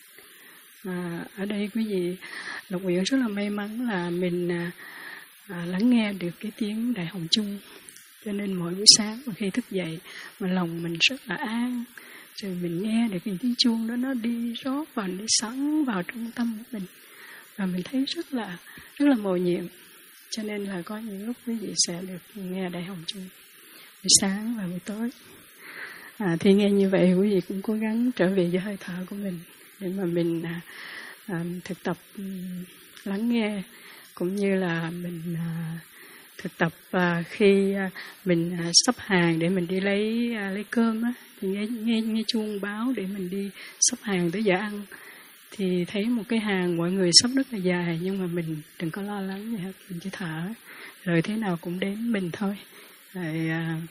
Ở đây quý vị Lộc Uyển rất là may mắn là mình lắng nghe được cái tiếng đại hồng chung, cho nên mỗi buổi sáng mà khi thức dậy mà lòng mình rất là an, rồi mình nghe được cái tiếng chuông đó nó đi rót vào, đi sẵn vào trong tâm của mình, và mình thấy rất là mầu nhiệm. Cho nên là có những lúc quý vị sẽ được nghe đại hồng chung buổi sáng và buổi tối. Thì nghe như vậy quý vị cũng cố gắng trở về với hơi thở của mình để mà mình thực tập lắng nghe, cũng như là mình thực tập khi mình sắp hàng để mình đi lấy cơm á, thì nghe chuông báo để mình đi sắp hàng tới giờ ăn. Thì thấy một cái hàng mọi người sắp rất là dài, nhưng mà mình đừng có lo lắng gì hết, mình chỉ thở, rồi thế nào cũng đến mình thôi. Rồi,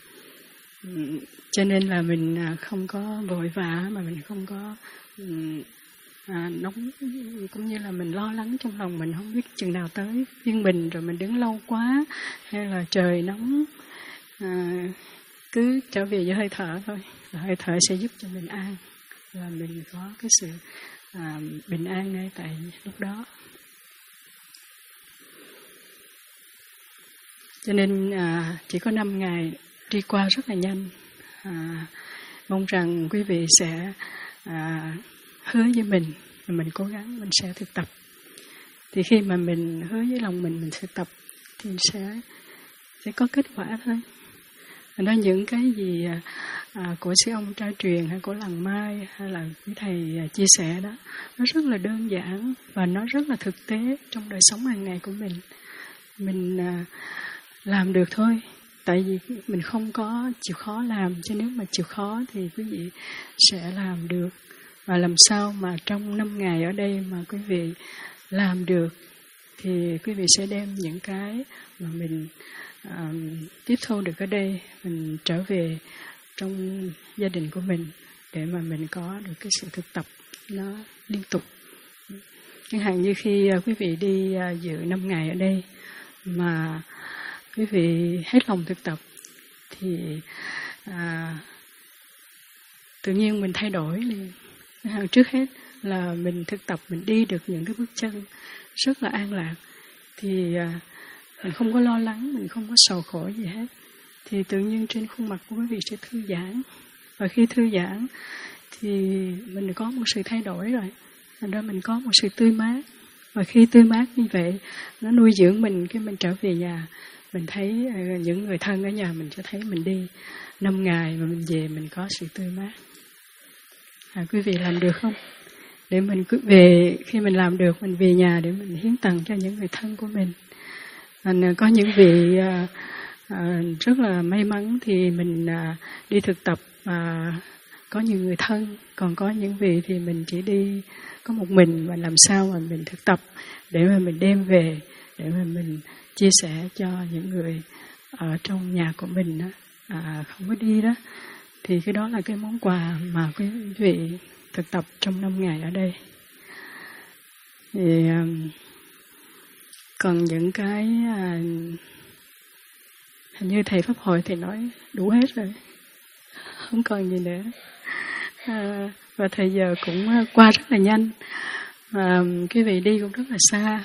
cho nên là mình không có vội vã, mà mình không có nóng, cũng như là mình lo lắng trong lòng mình không biết chừng nào tới viên bình, rồi mình đứng lâu quá hay là trời nóng. Cứ trở về với hơi thở thôi, và hơi thở sẽ giúp cho mình an, và mình có cái sự bình an ngay tại lúc đó. Cho nên chỉ có 5 ngày đi qua rất là nhanh. Mong rằng quý vị sẽ hứa với mình cố gắng, mình sẽ thực tập. Thì khi mà mình hứa với lòng mình thực tập thì sẽ có kết quả thôi. Đó, những cái gì của sư ông trao truyền hay của làng Mai hay là quý thầy chia sẻ đó, nó rất là đơn giản và nó rất là thực tế trong đời sống hàng ngày của mình. Mình làm được thôi, tại vì mình không có chịu khó làm, chứ nếu mà chịu khó thì quý vị sẽ làm được. Và làm sao mà trong 5 ngày ở đây mà quý vị làm được thì quý vị sẽ đem những cái mà mình tiếp thu được ở đây, mình trở về trong gia đình của mình để mà mình có được cái sự thực tập nó liên tục. Chẳng hạn như khi quý vị đi dự 5 ngày ở đây mà quý vị hết lòng thực tập thì tự nhiên mình thay đổi liền. Trước hết là mình thực tập, mình đi được những cái bước chân rất là an lạc, thì mình không có lo lắng, mình không có sầu khổ gì hết, thì tự nhiên trên khuôn mặt của quý vị sẽ thư giãn. Và khi thư giãn thì mình có một sự thay đổi rồi, thành ra mình có một sự tươi mát. Và khi tươi mát như vậy, nó nuôi dưỡng mình, khi mình trở về nhà, mình thấy những người thân ở nhà mình cho thấy mình đi 5 ngày mà mình về mình có sự tươi mát. Quý vị làm được không? Để mình cứ về, khi mình làm được, mình về nhà để mình hiến tặng cho những người thân của mình. Có những vị rất là may mắn thì mình đi thực tập có nhiều người thân, còn có những vị thì mình chỉ đi có một mình, và làm sao mà mình thực tập để mà mình đem về, để mà mình chia sẻ cho những người ở trong nhà của mình không có đi đó. Thì cái đó là cái món quà mà quý vị thực tập trong 5 ngày ở đây. Thì còn những cái hình như thầy Pháp Hội thì nói đủ hết rồi, không còn gì nữa. Và thời giờ cũng qua rất là nhanh, và quý vị đi cũng rất là xa.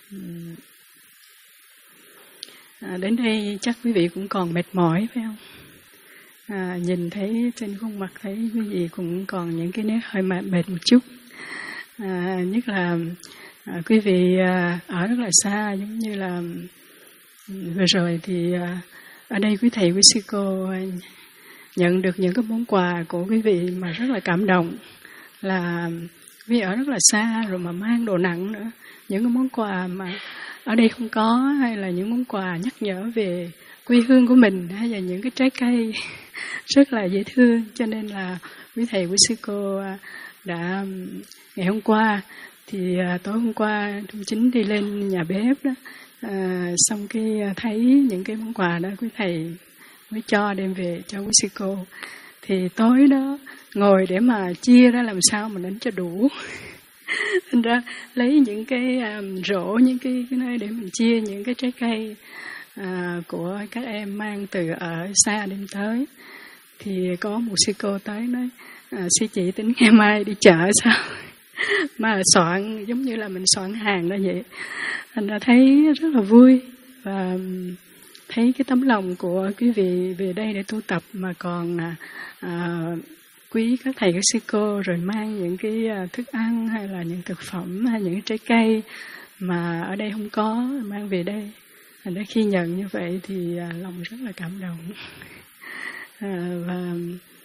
Đến đây chắc quý vị cũng còn mệt mỏi phải không? Nhìn thấy trên khuôn mặt thấy quý vị cũng còn những cái nét hơi mệt một chút. Nhất là quý vị ở rất là xa, giống như là vừa rồi thì ở đây quý thầy quý sư cô nhận được những cái món quà của quý vị mà rất là cảm động, là quý vị ở rất là xa rồi mà mang đồ nặng nữa, những cái món quà mà ở đây không có, hay là những món quà nhắc nhở về quê hương của mình, hay là những cái trái cây rất là dễ thương. Cho nên là quý thầy quý sư cô đã ngày hôm qua thì tối hôm qua Trung Chính đi lên nhà bếp đó, xong cái thấy những cái món quà đó quý thầy mới cho đem về cho quý sư cô. Thì tối đó ngồi để mà chia ra làm sao mà đến cho đủ. Thành ra lấy những cái rổ, những cái nơi để mình chia những cái trái cây của các em mang từ ở xa đem tới. Thì có một sư cô tới nói, sư chị tính ngày mai đi chợ sao? Mà soạn giống như là mình soạn hàng đó vậy. Thành ra thấy rất là vui, và thấy cái tấm lòng của quý vị về đây để tu tập mà còn quý các thầy các sư cô, rồi mang những cái thức ăn hay là những thực phẩm hay những trái cây mà ở đây không có mang về đây. Thành ra khi nhận như vậy thì lòng rất là cảm động. Và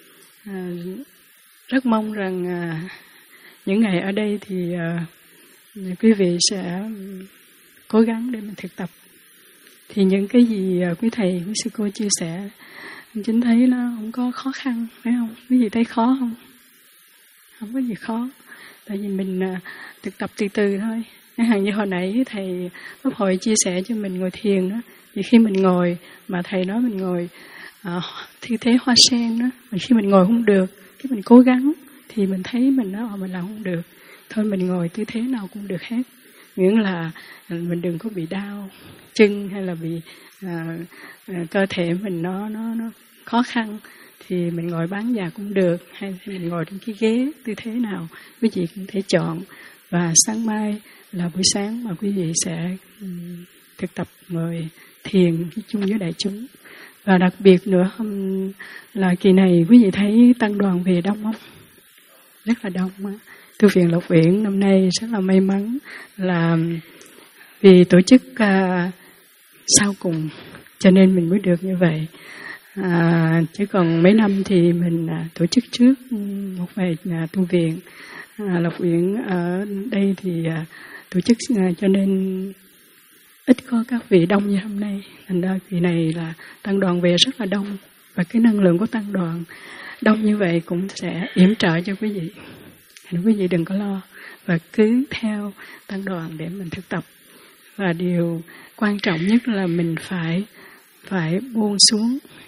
rất mong rằng những ngày ở đây thì quý vị sẽ cố gắng để mình thực tập. Thì những cái gì quý thầy, quý sư cô chia sẻ, Chính thấy nó không có khó khăn, phải không? Cái gì thấy khó không? Không có gì khó. Tại vì mình thực tập từ từ thôi. Chẳng hạn như hồi nãy thầy Pháp Hội chia sẻ cho mình ngồi thiền đó. Thì khi mình ngồi, mà thầy nói mình ngồi thi thế hoa sen đó, mà khi mình ngồi không được, cái mình cố gắng, thì mình thấy mình nói mình làm không được. Thôi mình ngồi tư thế nào cũng được hết. Miễn là mình đừng có bị đau chân hay là bị cơ thể mình nó khó khăn, thì mình ngồi bán già cũng được, hay mình ngồi trên cái ghế tư thế nào quý vị cũng thể chọn. Và sáng mai là buổi sáng mà quý vị sẽ thực tập ngồi thiền chung với đại chúng. Và đặc biệt nữa là kỳ này quý vị thấy tăng đoàn về đông không? Rất là đông. Tu viện Lộc Uyển năm nay rất là may mắn là vì tổ chức sau cùng cho nên mình mới được như vậy. Chứ còn mấy năm thì mình tổ chức trước một vài tu viện. Lộc Uyển ở đây thì tổ chức cho nên ít có các vị đông như hôm nay. Thành ra kỳ này là tăng đoàn về rất là đông, và cái năng lượng của tăng đoàn đông như vậy cũng sẽ yểm trợ cho quý vị. Quý vị đừng có lo, và cứ theo tăng đoàn để mình thực tập. Và điều quan trọng nhất là mình phải buông xuống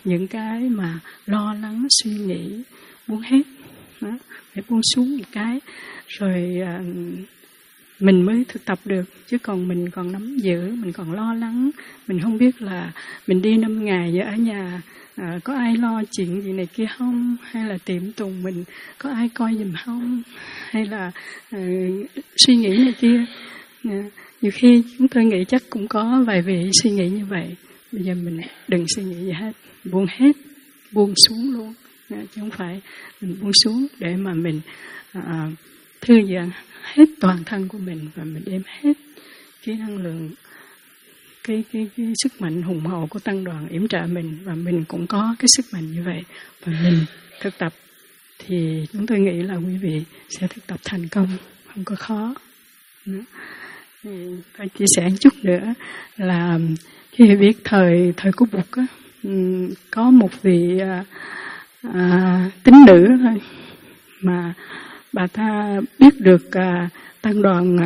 những cái mà lo lắng suy nghĩ, buông hết đó, phải buông xuống một cái rồi mình mới thực tập được. Chứ còn mình còn nắm giữ, mình còn lo lắng, mình không biết là mình đi 5 ngày vậy ở nhà có ai lo chuyện gì này kia không, hay là tiệm tùng mình có ai coi giùm không, hay là suy nghĩ này kia. Nhiều khi chúng tôi nghĩ chắc cũng có vài vị suy nghĩ như vậy. Bây giờ mình đừng suy nghĩ gì hết, buông hết, buông xuống luôn, chứ không phải mình buông xuống để mà mình thư giãn hết toàn thân của mình, và mình đem hết cái năng lượng, cái sức mạnh hùng hậu của tăng đoàn yểm trợ mình, và mình cũng có cái sức mạnh như vậy, và mình thực tập thì chúng tôi nghĩ là quý vị sẽ thực tập thành công, không có khó. Tôi chia sẻ một chút nữa là khi biết thời của Bụt á, có một vị tín nữ thôi mà bà ta biết được tăng đoàn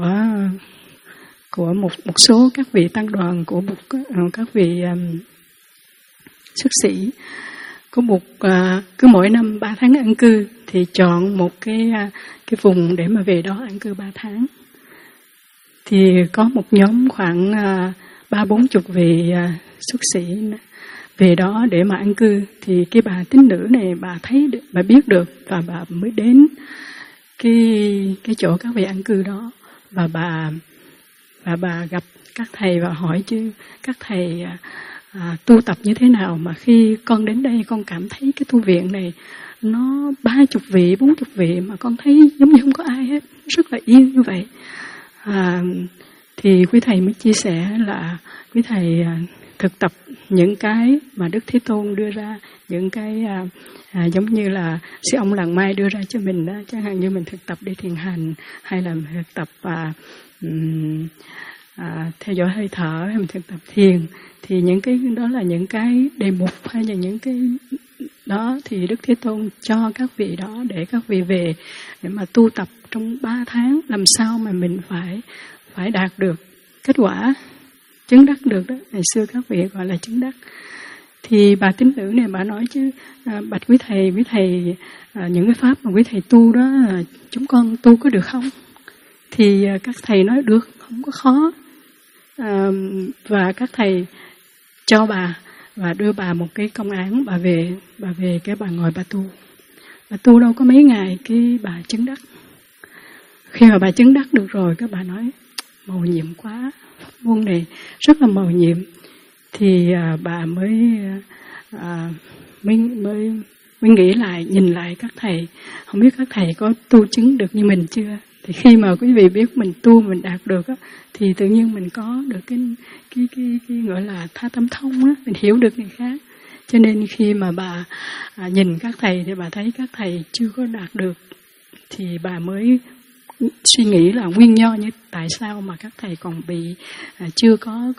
của một số các vị tăng đoàn của Bụt, các vị xuất sĩ của Bụt, cứ mỗi năm 3 tháng an cư thì chọn một cái vùng để mà về đó an cư 3 tháng. Thì có một nhóm khoảng 30-40 vị xuất sĩ về đó để mà an cư. Thì cái bà tín nữ này bà thấy được, bà biết được, và bà mới đến cái chỗ các vị an cư đó, và bà gặp các thầy và hỏi chứ các thầy tu tập như thế nào mà khi con đến đây con cảm thấy cái tu viện này nó 30 vị, 40 vị mà con thấy giống như không có ai hết, rất là yên như vậy. Thì quý thầy mới chia sẻ là quý thầy thực tập những cái mà Đức Thế Tôn đưa ra, những cái giống như là sư ông Làng Mai đưa ra cho mình đó, chẳng hạn như mình thực tập đi thiền hành, hay là thực tập theo dõi hơi thở, hay mình thực tập thiền, thì những cái đó là những cái đề mục, hay là những cái đó thì Đức Thế Tôn cho các vị đó để các vị về để mà tu tập trong 3 tháng, làm sao mà mình phải đạt được kết quả chứng đắc được đó. Ngày xưa các vị gọi là chứng đắc. Thì bà tín nữ này bà nói chứ bạch quý thầy những cái pháp mà quý thầy tu đó chúng con tu có được không? Thì các thầy nói được, không có khó. Và các thầy cho bà và đưa bà một cái công án, bà về cái bà ngồi bà tu đâu có mấy ngày cái bà chứng đắc. Khi mà bà chứng đắc được rồi, các bà nói mầu nhiệm quá, pháp môn này rất là mầu nhiệm. Thì bà mới nghĩ lại, nhìn lại các thầy, không biết các thầy có tu chứng được như mình chưa. Thì khi mà quý vị biết mình tu, mình đạt được á, thì tự nhiên mình có được cái gọi là tha tâm thông á, mình hiểu được người khác. Cho nên khi mà bà nhìn các thầy thì bà thấy các thầy chưa có đạt được, thì bà mới suy nghĩ là nguyên do như tại sao mà các thầy còn bị chưa có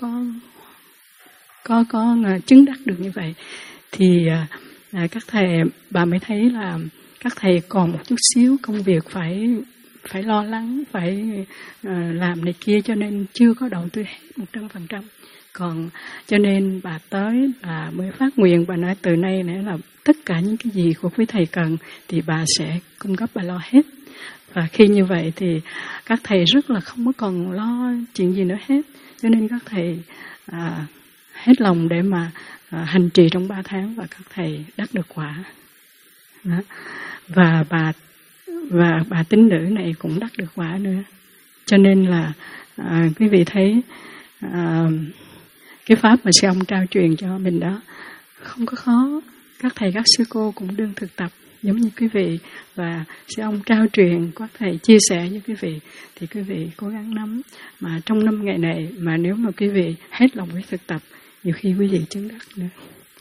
chứng đắc được như vậy. Thì các thầy, bà mới thấy là các thầy còn một chút xíu công việc phải lo lắng, phải làm này kia, cho nên chưa có đầu tư hết 100%. Còn cho nên bà tới, bà mới phát nguyện, bà nói từ nay nữa là tất cả những cái gì của quý thầy cần thì bà sẽ cung cấp, bà lo hết. Và khi như vậy thì các thầy rất là không có còn lo chuyện gì nữa hết. Cho nên các thầy hết lòng để mà hành trì trong 3 tháng, và các thầy đắc được quả. Đó. Và bà tín nữ này cũng đắc được quả nữa. Cho nên là quý vị thấy cái pháp mà sư ông trao truyền cho mình đó không có khó. Các thầy các sư cô cũng đương thực tập giống như quý vị, và sư ông trao truyền, các thầy chia sẻ với quý vị, thì quý vị cố gắng nắm. Mà trong 5 ngày này mà nếu mà quý vị hết lòng với thực tập, nhiều khi quý vị chứng đắc nữa.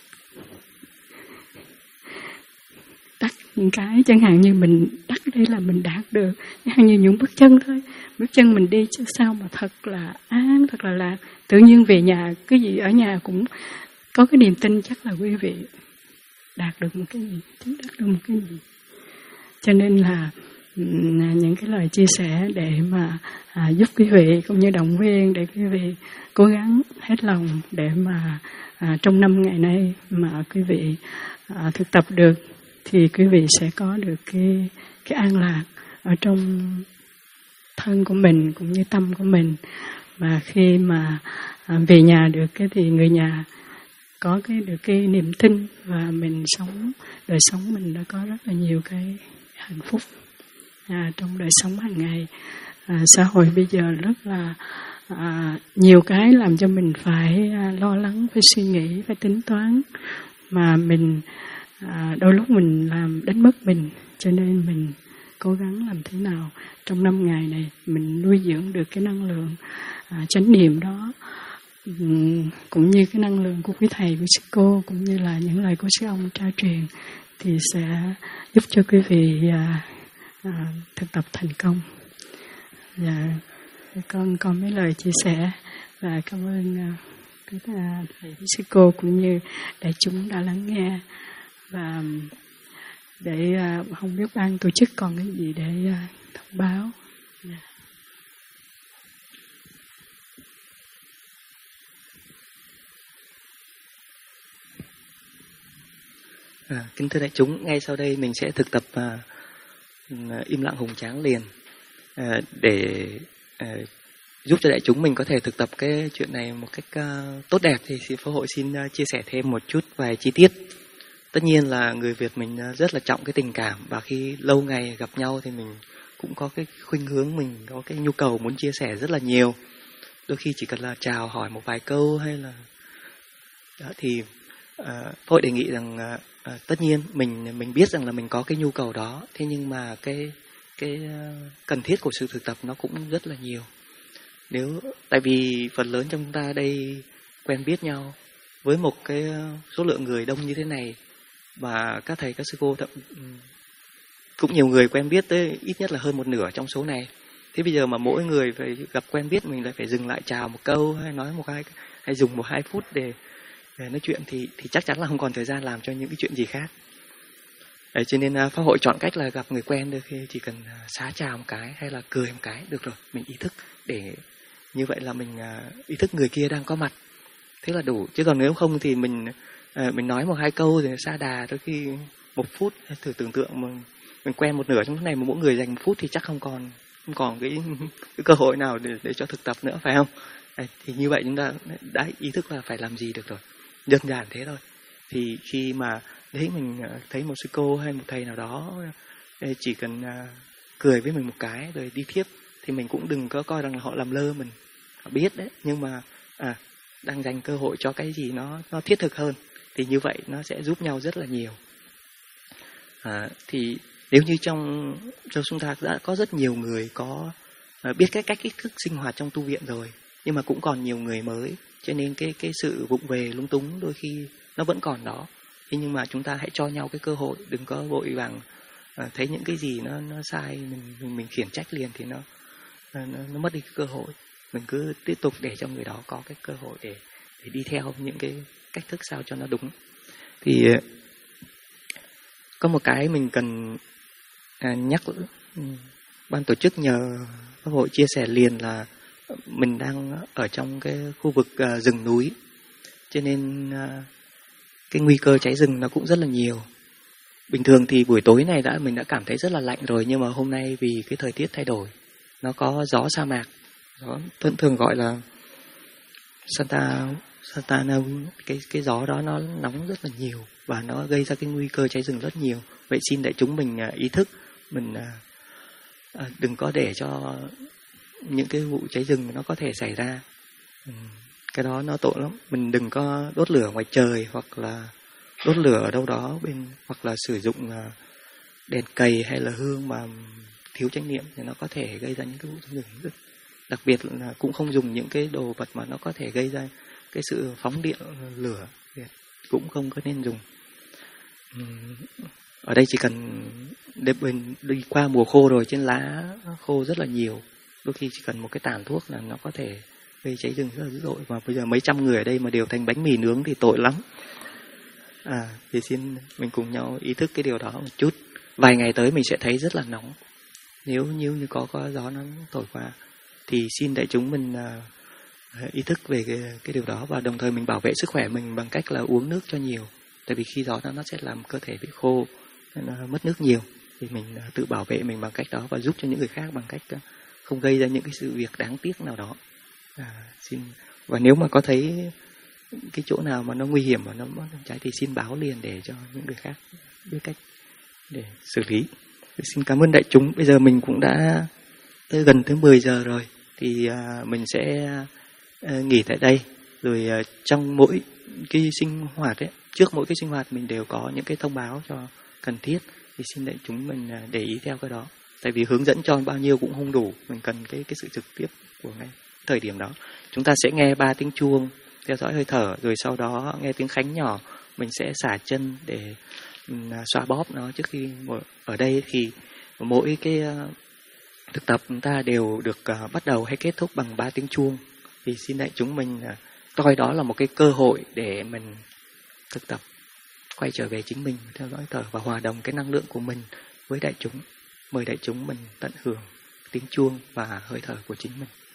Đắc những cái chẳng hạn như mình đắc đây là mình đạt được, chẳng hạn như những bước chân thôi, bước chân mình đi chứ sao mà thật là an, thật là lạc. Tự nhiên về nhà, cái gì ở nhà cũng có cái niềm tin chắc là quý vị đạt được một cái gì, chứng đắc được một cái gì. Cho nên là những cái lời chia sẻ để mà giúp quý vị cũng như động viên để quý vị cố gắng hết lòng để mà trong 5 ngày nay mà quý vị thực tập được thì quý vị sẽ có được cái an lạc ở trong thân của mình cũng như tâm của mình. Và khi mà về nhà được cái thì người nhà có được cái niềm tin và mình sống đời sống mình đã có rất là nhiều cái hạnh phúc trong đời sống hàng ngày. Xã hội bây giờ rất là nhiều cái làm cho mình phải lo lắng, phải suy nghĩ, phải tính toán mà mình đôi lúc mình làm đánh mất mình, cho nên mình cố gắng làm thế nào trong 5 ngày này mình nuôi dưỡng được cái năng lượng chánh niệm đó, cũng như cái năng lượng của quý thầy, quý sư cô cũng như là những lời của sư ông trao truyền thì sẽ giúp cho quý vị thực tập thành công. Dạ, con có mấy lời chia sẻ và cảm ơn quý thầy, quý sư cô cũng như đại chúng đã lắng nghe. Và để không biết ban tổ chức còn cái gì để thông báo. Kính thưa đại chúng, ngay sau đây mình sẽ thực tập im lặng hùng tráng liền để giúp cho đại chúng mình có thể thực tập cái chuyện này một cách tốt đẹp. Thì Pháp hội xin chia sẻ thêm một chút vài chi tiết. Tất nhiên là người Việt mình rất là trọng cái tình cảm, và khi lâu ngày gặp nhau thì mình cũng có cái khuynh hướng, mình có cái nhu cầu muốn chia sẻ rất là nhiều. Đôi khi chỉ cần là chào hỏi một vài câu hay là đó, thì tôi đề nghị rằng tất nhiên mình biết rằng là mình có cái nhu cầu đó, thế nhưng mà cái cần thiết của sự thực tập nó cũng rất là nhiều. Tại vì phần lớn trong chúng ta đây quen biết nhau với một cái số lượng người đông như thế này, và các thầy các sư cô cũng nhiều người quen biết tới ít nhất là hơn một nửa trong số này. Thế bây giờ mà mỗi người phải gặp quen biết mình lại phải dừng lại chào một câu hay nói hay dùng 1-2 phút để nói chuyện thì chắc chắn là không còn thời gian làm cho những cái chuyện gì khác. Đấy, cho nên Pháp hội chọn cách là gặp người quen đôi khi chỉ cần xá chào một cái hay là cười một cái được rồi, mình ý thức để như vậy là mình ý thức người kia đang có mặt, thế là đủ. Chứ còn nếu không thì mình nói 1-2 câu rồi sa đà, đôi khi 1 phút. Thử tưởng tượng mình quen một nửa trong lúc này mà mỗi người dành 1 phút thì chắc không còn cái cơ hội nào để cho thực tập nữa, phải không? Đấy, thì như vậy chúng ta đã ý thức là phải làm gì được rồi, đơn giản thế thôi. Thì khi mà đấy mình thấy một sư cô hay một thầy nào đó chỉ cần cười với mình một cái rồi đi tiếp, thì mình cũng đừng có coi rằng là họ làm lơ mình. Họ biết đấy, nhưng mà đang dành cơ hội cho cái gì nó thiết thực hơn, thì như vậy nó sẽ giúp nhau rất là nhiều. Thì nếu như trong chúng ta đã có rất nhiều người có biết cách thức sinh hoạt trong tu viện rồi, nhưng mà cũng còn nhiều người mới, cho nên cái sự vụng về lung túng đôi khi nó vẫn còn đó. Thế nhưng mà chúng ta hãy cho nhau cái cơ hội, đừng có vội vàng thấy những cái gì nó sai mình khiển trách liền thì nó mất đi cái cơ hội. Mình cứ tiếp tục để cho người đó có cái cơ hội để đi theo những cái cách thức sao cho nó đúng. Thì có một cái mình cần nhắc ban tổ chức nhờ Pháp hội chia sẻ liền là mình đang ở trong cái khu vực rừng núi, cho nên cái nguy cơ cháy rừng nó cũng rất là nhiều. Bình thường thì buổi tối này mình đã cảm thấy rất là lạnh rồi, nhưng mà hôm nay vì cái thời tiết thay đổi, nó có gió sa mạc, gió thường gọi là Santana, cái gió đó nó nóng rất là nhiều và nó gây ra cái nguy cơ cháy rừng rất nhiều. Vậy xin đại chúng mình ý thức, mình đừng có để cho những cái vụ cháy rừng nó có thể xảy ra. Cái đó nó tội lắm. Mình đừng có đốt lửa ngoài trời, hoặc là đốt lửa ở đâu đó hoặc là sử dụng đèn cầy hay là hương mà thiếu chánh niệm thì nó có thể gây ra những cái vụ cháy rừng. Đặc biệt là cũng không dùng những cái đồ vật mà nó có thể gây ra cái sự phóng điện lửa, cũng không có nên dùng. Ở đây chỉ cần đi qua mùa khô rồi, trên lá khô rất là nhiều, đôi khi chỉ cần một cái tàn thuốc là nó có thể gây cháy rừng rất là dữ dội. Và bây giờ mấy trăm người ở đây mà đều thành bánh mì nướng thì tội lắm. Thì xin mình cùng nhau ý thức cái điều đó một chút. Vài ngày tới mình sẽ thấy rất là nóng. nếu như có gió nó thổi qua thì xin đại chúng mình ý thức về cái điều đó, và đồng thời mình bảo vệ sức khỏe mình bằng cách là uống nước cho nhiều. Tại vì khi gió nó sẽ làm cơ thể bị khô, nó mất nước nhiều, thì mình tự bảo vệ mình bằng cách đó và giúp cho những người khác bằng cách không gây ra những cái sự việc đáng tiếc nào đó. Và nếu mà có thấy cái chỗ nào mà nó nguy hiểm và nó cháy thì xin báo liền để cho những người khác biết cách để xử lý. Xin cảm ơn đại chúng. Bây giờ mình cũng đã gần tới 10 giờ rồi, thì mình sẽ nghỉ tại đây. Rồi trong mỗi cái sinh hoạt ấy, trước mỗi cái sinh hoạt mình đều có những cái thông báo cho cần thiết, thì xin đại chúng mình để ý theo cái đó. Tại vì hướng dẫn cho bao nhiêu cũng không đủ, mình cần cái sự trực tiếp của ngay thời điểm đó. Chúng ta sẽ nghe 3 tiếng chuông theo dõi hơi thở, rồi sau đó nghe tiếng khánh nhỏ, mình sẽ xả chân để xoa bóp nó trước khi ở đây. Thì mỗi cái thực tập chúng ta đều được bắt đầu hay kết thúc bằng 3 tiếng chuông. Thì xin đại chúng mình coi đó là một cái cơ hội để mình thực tập quay trở về chính mình, theo dõi thở và hòa đồng cái năng lượng của mình với đại chúng. Mời đại chúng mình tận hưởng tiếng chuông và hơi thở của chính mình.